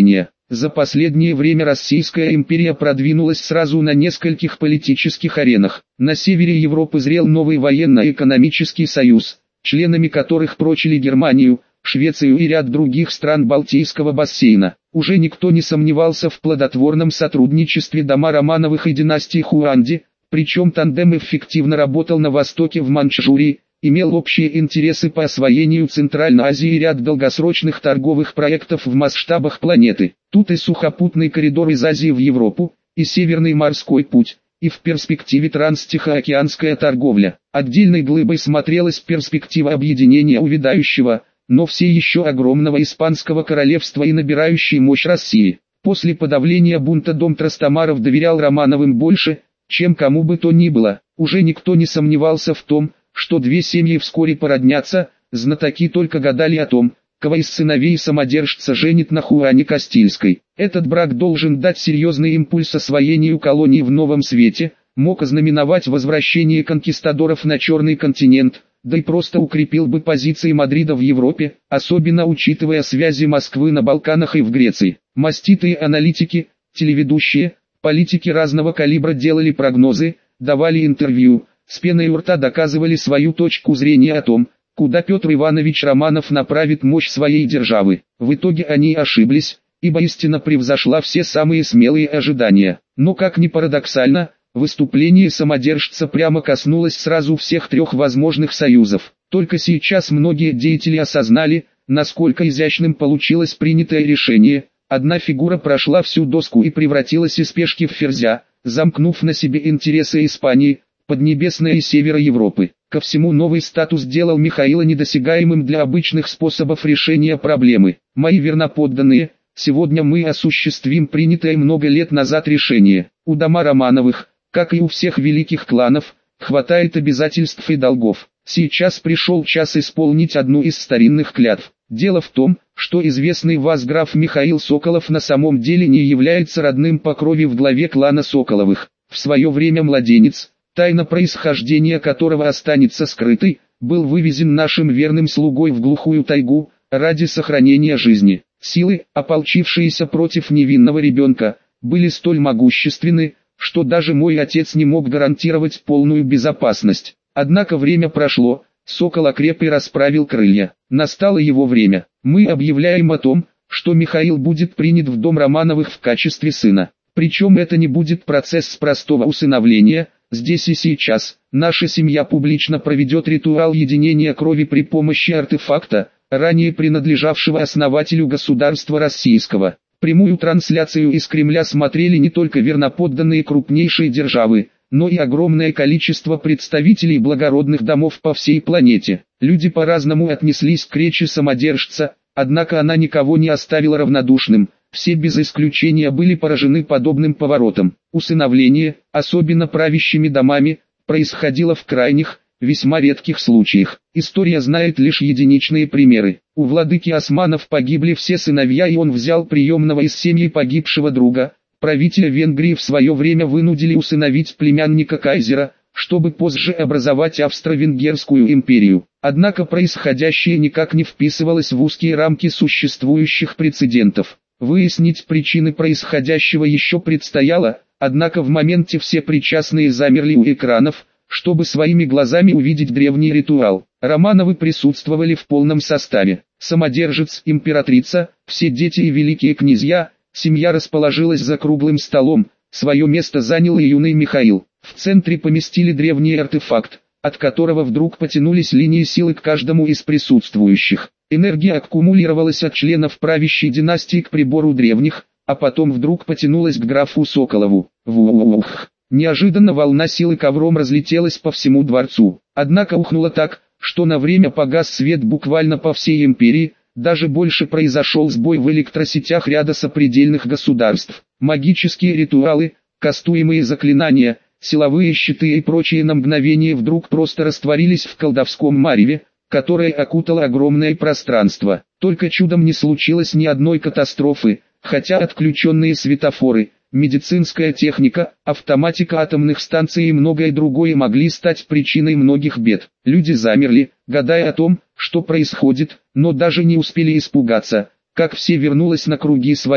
За последнее время Российская империя продвинулась сразу на нескольких политических аренах. На севере Европы зрел новый военно-экономический союз, членами которых прочили Германию, Швецию и ряд других стран Балтийского бассейна. Уже никто не сомневался в плодотворном сотрудничестве дома Романовых и династии Хуанди, причем тандем эффективно работал на востоке в Маньчжурии, имел общие интересы по освоению Центральной Азии и ряд долгосрочных торговых проектов в масштабах планеты. Тут и сухопутный коридор из Азии в Европу, и Северный морской путь, и в перспективе транстихоокеанская торговля. Отдельной глыбой смотрелась перспектива объединения увядающего, но все еще огромного Испанского королевства и набирающей мощь России. После подавления бунта дом Трастамаров доверял Романовым больше, чем кому бы то ни было. Уже никто не сомневался в том, что две семьи вскоре породнятся, знатоки только гадали о том, кого из сыновей самодержца женит на Хуане Кастильской. Этот брак должен дать серьезный импульс освоению колоний в новом свете, мог ознаменовать возвращение конкистадоров на Черный континент, да и просто укрепил бы позиции Мадрида в Европе, особенно учитывая связи Москвы на Балканах и в Греции. Маститые аналитики, телеведущие, политики разного калибра делали прогнозы, давали интервью, с пеной у рта доказывали свою точку зрения о том, куда Петр Иванович Романов направит мощь своей державы. В итоге они ошиблись, ибо истина превзошла все самые смелые ожидания. Но как ни парадоксально, выступление самодержца прямо коснулось сразу всех трех возможных союзов. Только сейчас многие деятели осознали, насколько изящным получилось принятое решение. Одна фигура прошла всю доску и превратилась из пешки в ферзя, замкнув на себе интересы Испании, Поднебесной и Севера Европы. Ко всему новый статус делал Михаила недосягаемым для обычных способов решения проблемы. Мои верноподданные, сегодня мы осуществим принятое много лет назад решение. У дома Романовых, как и у всех великих кланов, хватает обязательств и долгов. Сейчас пришел час исполнить одну из старинных клятв. Дело в том, что известный вас граф Михаил Соколов на самом деле не является родным по крови в главе клана Соколовых. В свое время младенец, тайна происхождения которого останется скрытой, был вывезен нашим верным слугой в глухую тайгу, ради сохранения жизни. Силы, ополчившиеся против невинного ребенка, были столь могущественны, что даже мой отец не мог гарантировать полную безопасность. Однако время прошло, сокол окреп и расправил крылья. Настало его время. Мы объявляем о том, что Михаил будет принят в дом Романовых в качестве сына. Причем это не будет процесс простого усыновления. Здесь и сейчас, наша семья публично проведет ритуал единения крови при помощи артефакта, ранее принадлежавшего основателю государства российского. Прямую трансляцию из Кремля смотрели не только верноподданные крупнейшей державы, но и огромное количество представителей благородных домов по всей планете. Люди по-разному отнеслись к речи самодержца, однако она никого не оставила равнодушным. Все без исключения были поражены подобным поворотом. Усыновление, особенно правящими домами, происходило в крайних, весьма редких случаях. История знает лишь единичные примеры. У владыки Османов погибли все сыновья, и он взял приемного из семьи погибшего друга. Правителя Венгрии в свое время вынудили усыновить племянника кайзера, чтобы позже образовать Австро-Венгерскую империю. Однако происходящее никак не вписывалось в узкие рамки существующих прецедентов. Выяснить причины происходящего еще предстояло, однако в моменте все причастные замерли у экранов, чтобы своими глазами увидеть древний ритуал. Романовы присутствовали в полном составе. Самодержец, императрица, все дети и великие князья, семья расположилась за круглым столом, свое место занял и юный Михаил. В центре поместили древний артефакт, от которого вдруг потянулись линии силы к каждому из присутствующих. Энергия аккумулировалась от членов правящей династии к прибору древних, а потом вдруг потянулась к графу Соколову. Вух! Неожиданно волна силы ковром разлетелась по всему дворцу. Однако ухнула так, что на время погас свет буквально по всей империи, даже больше произошел сбой в электросетях ряда сопредельных государств. Магические ритуалы, кастуемые заклинания, силовые щиты и прочие на мгновение вдруг просто растворились в колдовском мареве, которое окутало огромное пространство. Только чудом не случилось ни одной катастрофы, хотя отключенные светофоры, медицинская техника, автоматика атомных станций и многое другое могли стать причиной многих бед. Люди замерли, гадая о том, что происходит, но даже не успели испугаться, как все вернулось на круги своя.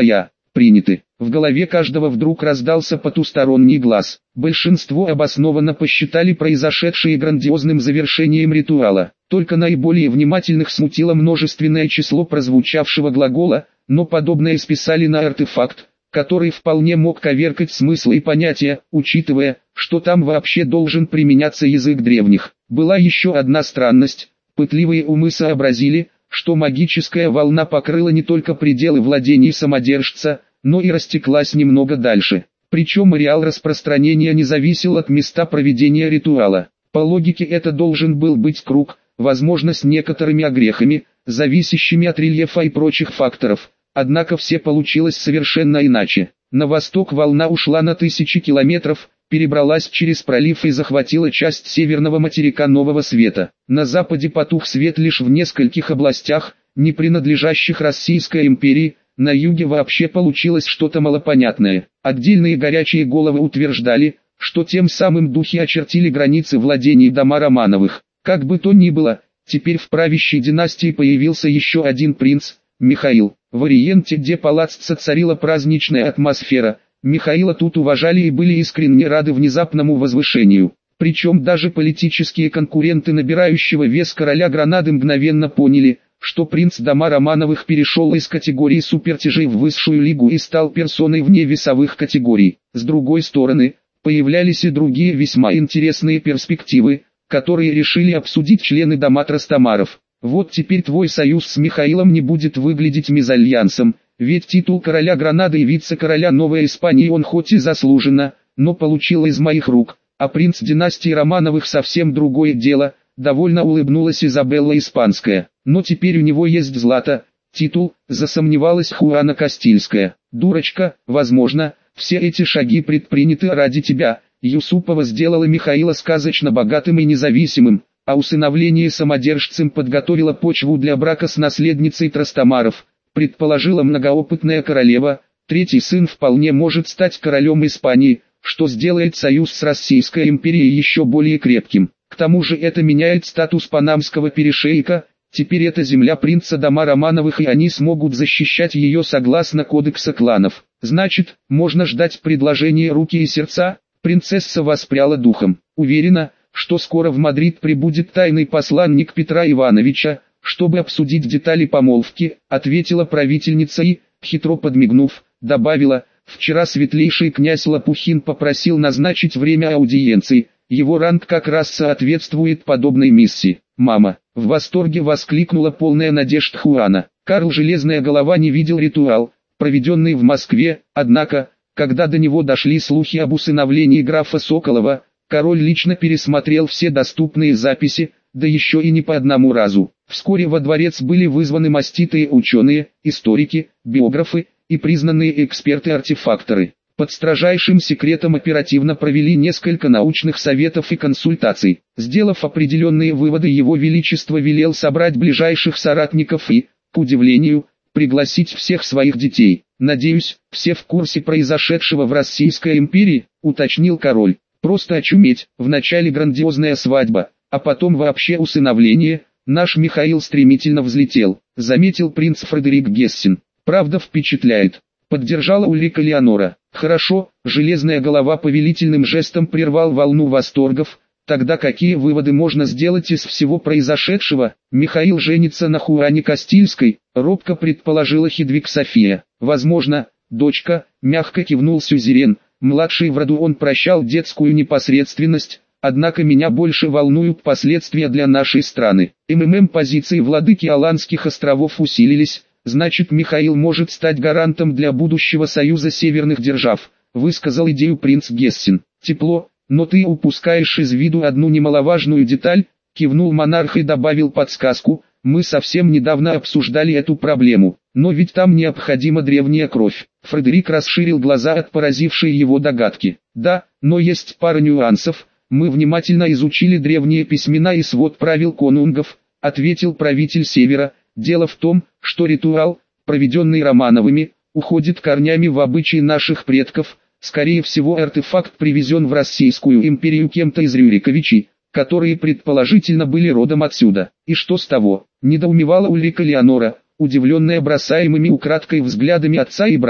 приняты. В голове каждого вдруг раздался потусторонний глаз. Большинство обоснованно посчитали произошедшее грандиозным завершением ритуала. Только наиболее внимательных смутило множественное число прозвучавшего глагола, но подобное списали на артефакт, который вполне мог коверкать смыслы и понятия, учитывая, что там вообще должен применяться язык древних. Была еще одна странность. Пытливые умы сообразили, что магическая волна покрыла не только пределы владений самодержца, но и растеклась немного дальше. Причем ареал распространения не зависел от места проведения ритуала. По логике это должен был быть круг, возможно с некоторыми огрехами, зависящими от рельефа и прочих факторов. Однако все получилось совершенно иначе. На восток волна ушла на тысячи километров, перебралась через пролив и захватила часть северного материка Нового Света. На западе потух свет лишь в нескольких областях, не принадлежащих Российской империи. На юге вообще получилось что-то малопонятное. Отдельные горячие головы утверждали, что тем самым духи очертили границы владений дома Романовых. Как бы то ни было, теперь в правящей династии появился еще один принц, Михаил. В Ориенте, где палаццо царила праздничная атмосфера, Михаила тут уважали и были искренне рады внезапному возвышению. Причем даже политические конкуренты набирающего вес короля Гранады мгновенно поняли, что принц дома Романовых перешел из категории супертяжей в высшую лигу и стал персоной вне весовых категорий. С другой стороны, появлялись и другие весьма интересные перспективы, которые решили обсудить члены дома Трастамаров. Вот теперь твой союз с Михаилом не будет выглядеть мезальянсом, ведь титул короля Гранады и вице-короля Новой Испании он хоть и заслуженно, но получил из моих рук, а принц династии Романовых совсем другое дело. Довольно улыбнулась Изабелла Испанская. Но теперь у него есть злато, титул, засомневалась Хуана Кастильская. Дурочка, возможно, все эти шаги предприняты ради тебя. Юсупова сделала Михаила сказочно богатым и независимым, а усыновление самодержцем подготовило почву для брака с наследницей Трастамаров, предположила многоопытная королева. Третий сын вполне может стать королем Испании, что сделает союз с Российской империей еще более крепким. К тому же это меняет статус панамского перешейка, теперь это земля принца дома Романовых и они смогут защищать ее согласно кодекса кланов. Значит, можно ждать предложения руки и сердца? Принцесса воспряла духом. Уверена, что скоро в Мадрид прибудет тайный посланник Петра Ивановича, чтобы обсудить детали помолвки, ответила правительница и, хитро подмигнув, добавила, вчера светлейший князь Лопухин попросил назначить время аудиенции. Его ранг как раз соответствует подобной миссии. «Мама!» — в восторге воскликнула полная надежд Хуана. Карл Железная Голова не видел ритуал, проведенный в Москве, однако, когда до него дошли слухи об усыновлении графа Соколова, король лично пересмотрел все доступные записи, да еще и не по одному разу. Вскоре во дворец были вызваны маститые ученые, историки, биографы и признанные эксперты-артефакторы. Под строжайшим секретом оперативно провели несколько научных советов и консультаций. Сделав определенные выводы, Его Величество велел собрать ближайших соратников и, к удивлению, пригласить всех своих детей. «Надеюсь, все в курсе произошедшего в Российской империи», — уточнил король. «Просто очуметь, вначале грандиозная свадьба, а потом вообще усыновление. Наш Михаил стремительно взлетел», — заметил принц Фредерик Гессен. «Правда впечатляет», — поддержала Ульрика Леонора. «Хорошо», — Железная Голова повелительным жестом прервал волну восторгов. «Тогда какие выводы можно сделать из всего произошедшего?» «Михаил женится на Хуане Кастильской», — робко предположила Хедвиг София. «Возможно, дочка», — мягко кивнул сюзерен. «Младший в роду он прощал детскую непосредственность, однако меня больше волнуют последствия для нашей страны. Позиции владыки Аландских островов усилились. Значит, Михаил может стать гарантом для будущего союза северных держав», — высказал идею принц Гессен. «Тепло, но ты упускаешь из виду одну немаловажную деталь», — кивнул монарх и добавил подсказку. «Мы совсем недавно обсуждали эту проблему, но ведь там необходима древняя кровь». Фредерик расширил глаза от поразившей его догадки. «Да, но есть пара нюансов. Мы внимательно изучили древние письмена и свод правил конунгов», — ответил правитель Севера. «Дело в том, что ритуал, проведенный Романовыми, уходит корнями в обычаи наших предков. Скорее всего, артефакт привезен в Российскую империю кем-то из Рюриковичей, которые предположительно были родом отсюда. И что с того?» — недоумевала Ульрика Леонора, удивленная бросаемыми украдкой взглядами отца и брата.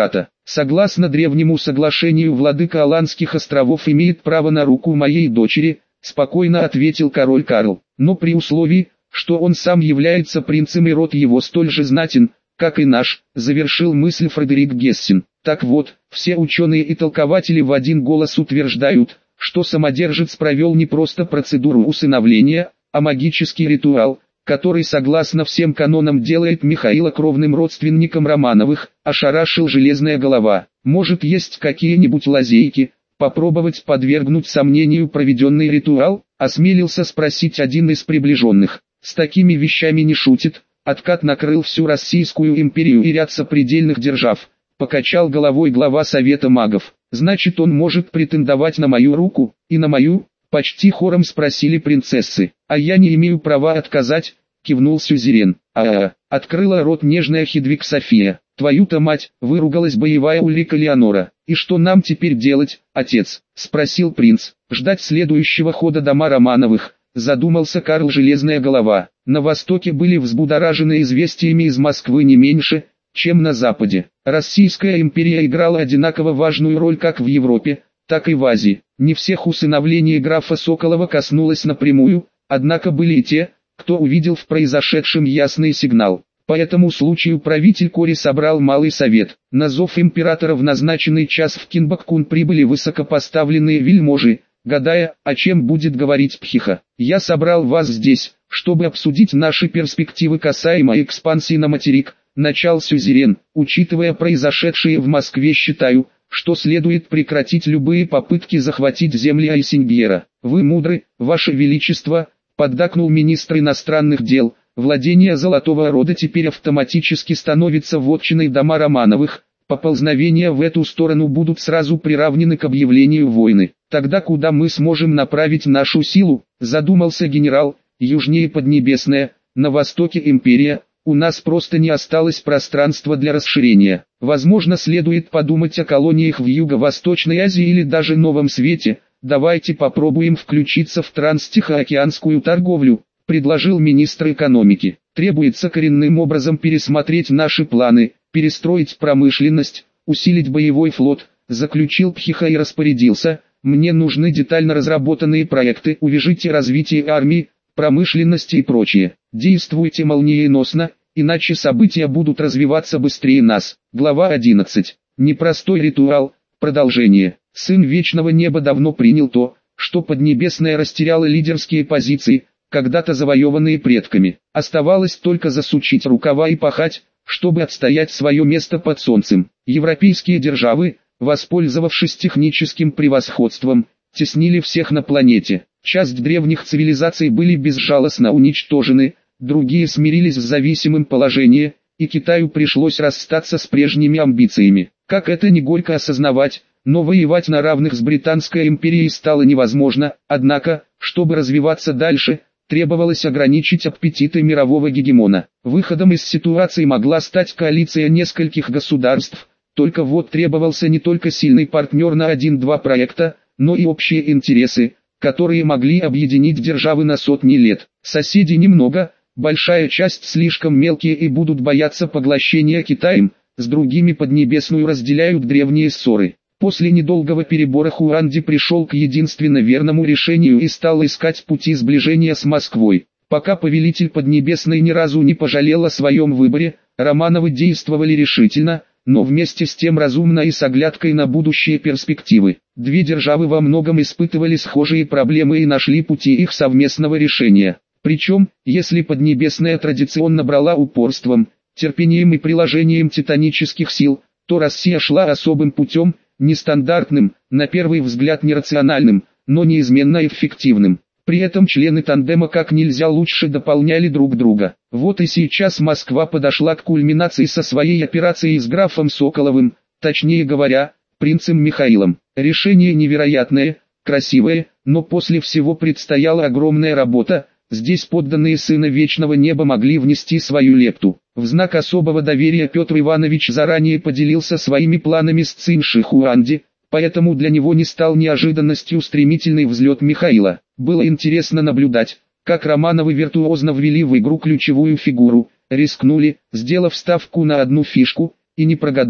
Согласно древнему соглашению, владыка Аландских островов имеет право на руку моей дочери, спокойно ответил король Карл, но при условии, что он сам является принцем и род его столь же знатен, как и наш, завершил мысль Фредерик Гессен. Так вот, все ученые и толкователи в один голос утверждают, что самодержец провел не просто процедуру усыновления, а магический ритуал, который согласно всем канонам делает Михаила кровным родственником Романовых, ошарашил железная голова. Может, есть какие-нибудь лазейки, попробовать подвергнуть сомнению проведенный ритуал, осмелился спросить один из приближенных. С такими вещами не шутит, откат накрыл всю Российскую империю и ряд сопредельных держав, покачал головой глава Совета магов. Значит, он может претендовать на мою руку, и на мою? Почти хором спросили принцессы. А я не имею права отказать, кивнул сюзерен. Открыла рот нежная Хедвиг София. Твою-то мать, выругалась боевая Ульрика Леонора. И что нам теперь делать, отец? Спросил принц. Ждать следующего хода дома Романовых. Задумался Карл Железная голова. На востоке были взбудоражены известиями из Москвы не меньше, чем на западе. Российская империя играла одинаково важную роль как в Европе, так и в Азии. Не всех усыновление графа Соколова коснулось напрямую, однако были и те, кто увидел в произошедшем ясный сигнал. По этому случаю правитель Кори собрал малый совет. На зов императора в назначенный час в Кинбаккун прибыли высокопоставленные вельможи, гадая, о чем будет говорить Пхиха. «Я собрал вас здесь, чтобы обсудить наши перспективы касаемо экспансии на материк», начал сюзерен. «Учитывая произошедшее в Москве, считаю, что следует прекратить любые попытки захватить земли Айсенбьера. Вы мудры, ваше величество», поддакнул министр иностранных дел. «Владение Золотого Рода теперь автоматически становится вотчиной дома Романовых. Поползновения в эту сторону будут сразу приравнены к объявлению войны. Тогда куда мы сможем направить нашу силу?» задумался генерал. «Южнее Поднебесная, на востоке империя. У нас просто не осталось пространства для расширения. Возможно, следует подумать о колониях в Юго-Восточной Азии или даже Новом Свете. Давайте попробуем включиться в транстихоокеанскую торговлю», предложил министр экономики. «Требуется коренным образом пересмотреть наши планы, перестроить промышленность, усилить боевой флот», заключил Пхиха и распорядился. «Мне нужны детально разработанные проекты, увяжите развитие армии, промышленности и прочее. Действуйте молниеносно, иначе события будут развиваться быстрее нас». Глава 11. Непростой ритуал. Продолжение. Сын Вечного Неба давно принял то, что Поднебесная растеряла лидерские позиции, когда-то завоеванные предками. Оставалось только засучить рукава и пахать, чтобы отстоять свое место под солнцем. Европейские державы, воспользовавшись техническим превосходством, теснили всех на планете. Часть древних цивилизаций были безжалостно уничтожены, другие смирились с зависимым положением, и Китаю пришлось расстаться с прежними амбициями. Как это не горько осознавать, но воевать на равных с Британской империей стало невозможно, однако, чтобы развиваться дальше, требовалось ограничить аппетиты мирового гегемона. Выходом из ситуации могла стать коалиция нескольких государств, только вот требовался не только сильный партнер на 1-2 проекта, но и общие интересы, которые могли объединить державы на сотни лет. Соседей немного, большая часть слишком мелкие и будут бояться поглощения Китаем, с другими Поднебесную разделяют древние ссоры. После недолгого перебора Хуанди пришел к единственно верному решению и стал искать пути сближения с Москвой. Пока повелитель Поднебесной ни разу не пожалел о своем выборе, Романовы действовали решительно, но вместе с тем разумно и с оглядкой на будущие перспективы. Две державы во многом испытывали схожие проблемы и нашли пути их совместного решения. Причем, если Поднебесная традиционно брала упорством, терпением и приложением титанических сил, то Россия шла особым путем, нестандартным, на первый взгляд нерациональным, но неизменно эффективным. При этом члены тандема как нельзя лучше дополняли друг друга. Вот и сейчас Москва подошла к кульминации со своей операцией с графом Соколовым, точнее говоря, принцем Михаилом. Решение невероятное, красивое, но после всего предстояла огромная работа. Здесь подданные Сына Вечного Неба могли внести свою лепту. В знак особого доверия Петр Иванович заранее поделился своими планами с Цинь Ши Хуанди, поэтому для него не стал неожиданностью стремительный взлет Михаила. Было интересно наблюдать, как Романовы виртуозно ввели в игру ключевую фигуру, рискнули, сделав ставку на одну фишку, и не прогадали.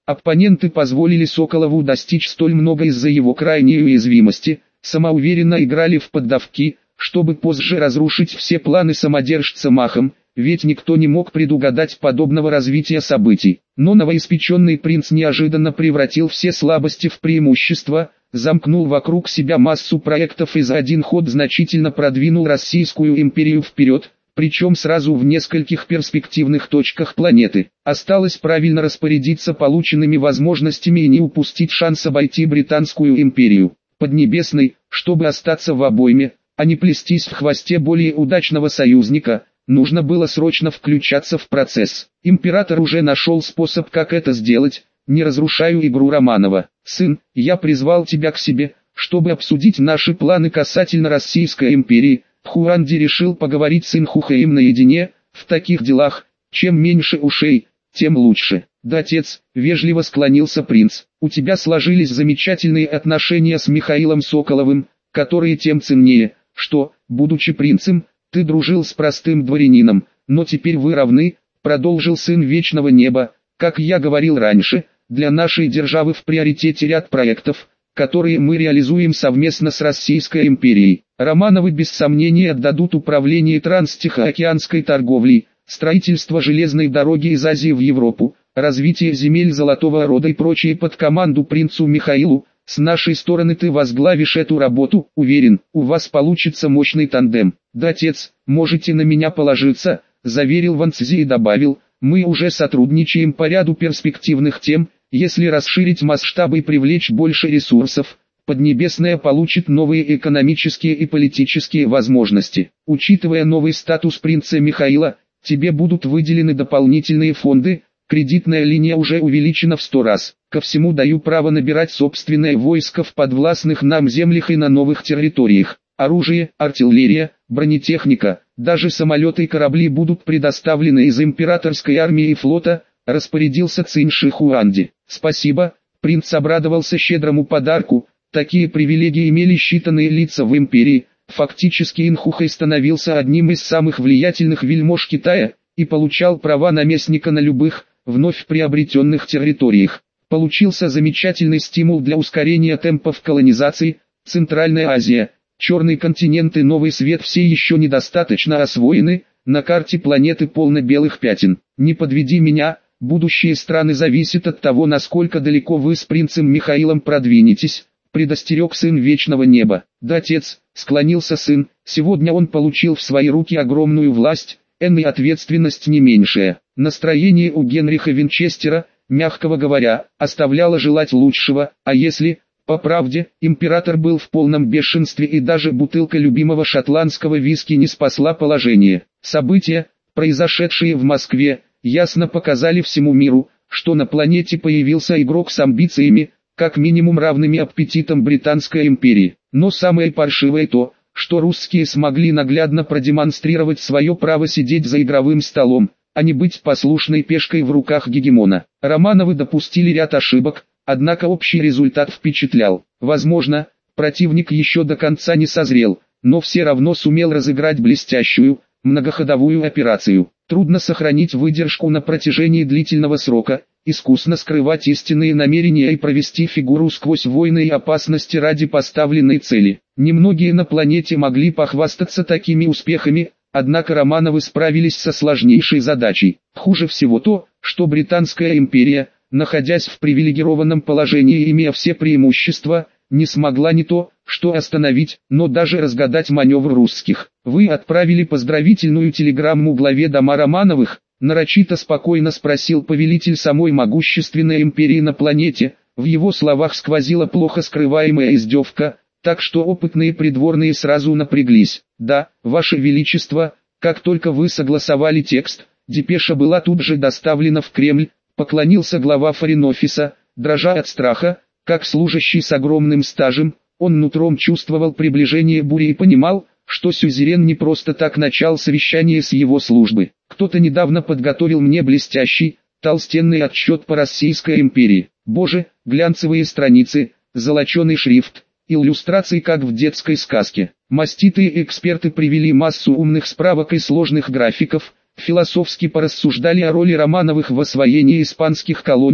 Оппоненты позволили Соколову достичь столь много из-за его крайней уязвимости, самоуверенно играли в поддавки, чтобы позже разрушить все планы самодержца махом, ведь никто не мог предугадать подобного развития событий. Но новоиспеченный принц неожиданно превратил все слабости в преимущества, замкнул вокруг себя массу проектов и за один ход значительно продвинул Российскую империю вперед, причем сразу в нескольких перспективных точках планеты. Осталось правильно распорядиться полученными возможностями и не упустить шанс обойти Британскую империю Поднебесной, чтобы остаться в обойме, а не плестись в хвосте более удачного союзника. Нужно было срочно включаться в процесс. Император уже нашел способ, как это сделать. Не разрушаю игру Романова. Сын, я призвал тебя к себе, чтобы обсудить наши планы касательно Российской империи. Хуанди решил поговорить с Инхухаем наедине. В таких делах, чем меньше ушей, тем лучше. Да, отец, вежливо склонился принц. У тебя сложились замечательные отношения с Михаилом Соколовым, которые тем ценнее, что, будучи принцем, ты дружил с простым дворянином, но теперь вы равны, продолжил сын Вечного Неба. Как я говорил раньше, для нашей державы в приоритете ряд проектов, которые мы реализуем совместно с Российской империей. Романовы без сомнения отдадут управление транстихоокеанской торговлей, строительство железной дороги из Азии в Европу, развитие земель Золотого Рода и прочее под команду принцу Михаилу. С нашей стороны ты возглавишь эту работу, уверен, у вас получится мощный тандем. Да, отец, можете на меня положиться, заверил Ван Цзи и добавил, мы уже сотрудничаем по ряду перспективных тем, если расширить масштабы и привлечь больше ресурсов, Поднебесная получит новые экономические и политические возможности. Учитывая новый статус принца Михаила, тебе будут выделены дополнительные фонды, кредитная линия уже увеличена в 100 раз. Ко всему даю право набирать собственное войско в подвластных нам землях и на новых территориях. Оружие, артиллерия, бронетехника, даже самолеты и корабли будут предоставлены из императорской армии и флота, распорядился Цинь Ши Хуанди. Спасибо, принц обрадовался щедрому подарку, такие привилегии имели считанные лица в империи. Фактически Инхухай становился одним из самых влиятельных вельмож Китая и получал права наместника на любых, вновь приобретенных территориях. Получился замечательный стимул для ускорения темпов колонизации. Центральная Азия, Черный континент и Новый Свет все еще недостаточно освоены, на карте планеты полно белых пятен. Не подведи меня, будущее страны зависит от того, насколько далеко вы с принцем Михаилом продвинетесь, предостерег сын Вечного Неба. Да, отец, склонился сын, сегодня он получил в свои руки огромную власть, и ответственность не меньшая. Настроение у Генриха Винчестера, мягко говоря, оставляло желать лучшего, а если, по правде, император был в полном бешенстве и даже бутылка любимого шотландского виски не спасла положение. События, произошедшие в Москве, ясно показали всему миру, что на планете появился игрок с амбициями, как минимум равными аппетитам Британской империи. Но самое паршивое то, что русские смогли наглядно продемонстрировать свое право сидеть за игровым столом, а не быть послушной пешкой в руках гегемона. Романовы допустили ряд ошибок, однако общий результат впечатлял. Возможно, противник еще до конца не созрел, но все равно сумел разыграть блестящую, многоходовую операцию. Трудно сохранить выдержку на протяжении длительного срока, искусно скрывать истинные намерения и провести фигуру сквозь войны и опасности ради поставленной цели. Немногие на планете могли похвастаться такими успехами, однако Романовы справились со сложнейшей задачей. Хуже всего то, что Британская империя, находясь в привилегированном положении и имея все преимущества, не смогла не то, что остановить, но даже разгадать маневр русских. Вы отправили поздравительную телеграмму главе дома Романовых? Нарочито спокойно спросил повелитель самой могущественной империи на планете. В его словах сквозила плохо скрываемая издевка, так что опытные придворные сразу напряглись. Да, ваше величество, как только вы согласовали текст, депеша была тут же доставлена в Кремль, поклонился глава форин-офиса, дрожа от страха, как служащий с огромным стажем, он нутром чувствовал приближение бури и понимал, что сюзерен не просто так начал совещание с его службы. Кто-то недавно подготовил мне блестящий, толстенный отчет по Российской империи. Боже, глянцевые страницы, золоченый шрифт, иллюстрации как в детской сказке. Маститые эксперты привели массу умных справок и сложных графиков, философски порассуждали о роли Романовых в освоении испанских колоний,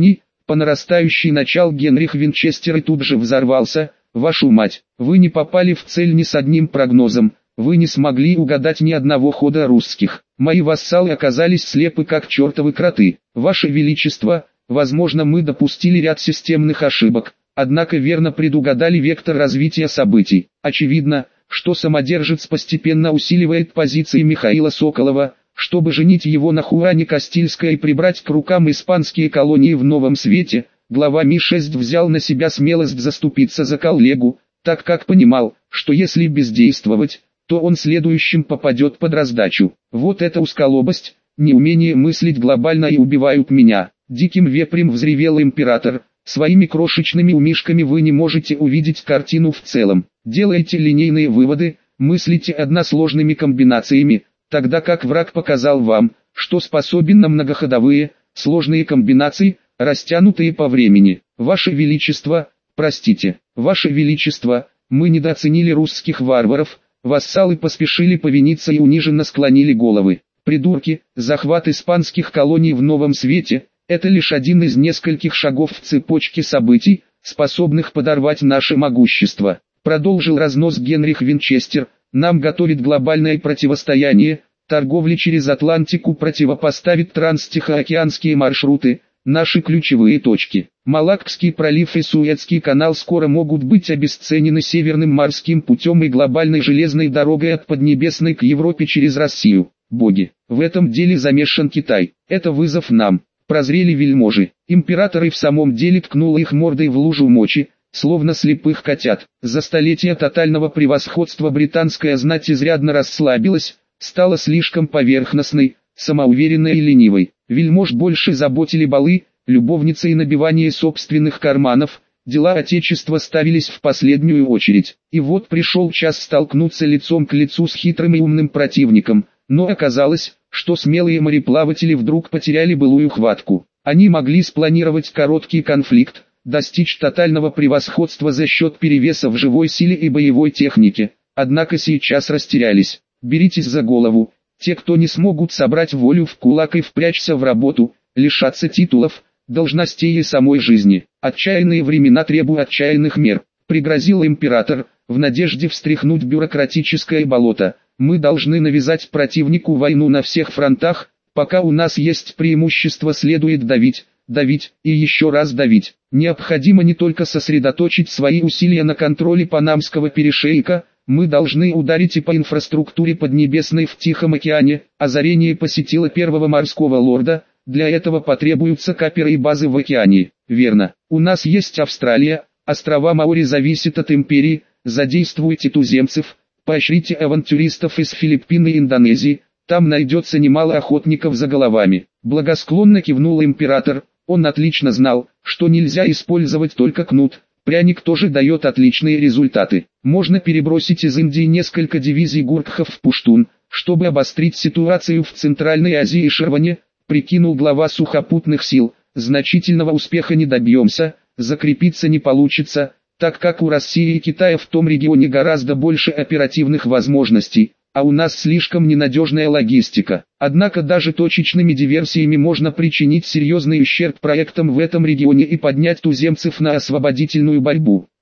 По нарастающей начал Генрих Винчестер и тут же взорвался: «Вашу мать, вы не попали в цель ни с одним прогнозом, вы не смогли угадать ни одного хода русских. Мои вассалы оказались слепы как чертовы кроты. Ваше Величество, возможно, мы допустили ряд системных ошибок, однако верно предугадали вектор развития событий. Очевидно, что самодержец постепенно усиливает позиции Михаила Соколова, чтобы женить его на Хуане Кастильской и прибрать к рукам испанские колонии в новом свете. Глава Ми-6 взял на себя смелость заступиться за коллегу, так как понимал, что если бездействовать, то он следующим попадет под раздачу. Вот эта узколобость, неумение мыслить глобально и убивают меня. Диким вепрем взревел император: своими крошечными умишками вы не можете увидеть картину в целом. Делаете линейные выводы, мыслите односложными комбинациями, тогда как враг показал вам, что способен на многоходовые, сложные комбинации, растянутые по времени. Ваше Величество, простите, Ваше Величество, мы недооценили русских варваров. Вассалы поспешили повиниться и униженно склонили головы. Придурки, захват испанских колоний в новом свете – это лишь один из нескольких шагов в цепочке событий, способных подорвать наше могущество. Продолжил разнос Генрих Винчестер: нам готовит глобальное противостояние, торговля через Атлантику противопоставит транстихоокеанские маршруты, наши ключевые точки. Малаккский пролив и Суэцкий канал скоро могут быть обесценены Северным морским путем и глобальной железной дорогой от Поднебесной к Европе через Россию. Боги, в этом деле замешан Китай. Это вызов нам. Прозрели вельможи. Император и в самом деле ткнул их мордой в лужу мочи, словно слепых котят. За столетия тотального превосходства британская знать изрядно расслабилась, стала слишком поверхностной, самоуверенной и ленивой. Вельмож больше заботили балы, любовницы и набивание собственных карманов, дела отечества ставились в последнюю очередь. И вот пришел час столкнуться лицом к лицу с хитрым и умным противником, но оказалось, что смелые мореплаватели вдруг потеряли былую хватку. Они могли спланировать короткий конфликт, достичь тотального превосходства за счет перевеса в живой силе и боевой технике, однако сейчас растерялись. Беритесь за голову. Те, кто не смогут собрать волю в кулак и впрячься в работу, лишатся титулов, должностей и самой жизни. Отчаянные времена требуют отчаянных мер, пригрозил император, в надежде встряхнуть бюрократическое болото. Мы должны навязать противнику войну на всех фронтах, пока у нас есть преимущество, следует давить, давить и еще раз давить. Необходимо не только сосредоточить свои усилия на контроле Панамского перешейка, мы должны ударить и по инфраструктуре Поднебесной в Тихом океане. Озарение посетило первого морского лорда, для этого потребуются каперы и базы в океане. Верно, у нас есть Австралия, острова Маори зависят от империи, задействуйте туземцев, поощрите авантюристов из Филиппин и Индонезии, там найдется немало охотников за головами. Благосклонно кивнул император, он отлично знал, что нельзя использовать только кнут. Пряник тоже дает отличные результаты. Можно перебросить из Индии несколько дивизий гуркхов в Пуштун, чтобы обострить ситуацию в Центральной Азии и Ширване, прикинул глава сухопутных сил. Значительного успеха не добьемся, закрепиться не получится, так как у России и Китая в том регионе гораздо больше оперативных возможностей, а у нас слишком ненадежная логистика. Однако даже точечными диверсиями можно причинить серьезный ущерб проектам в этом регионе и поднять туземцев на освободительную борьбу.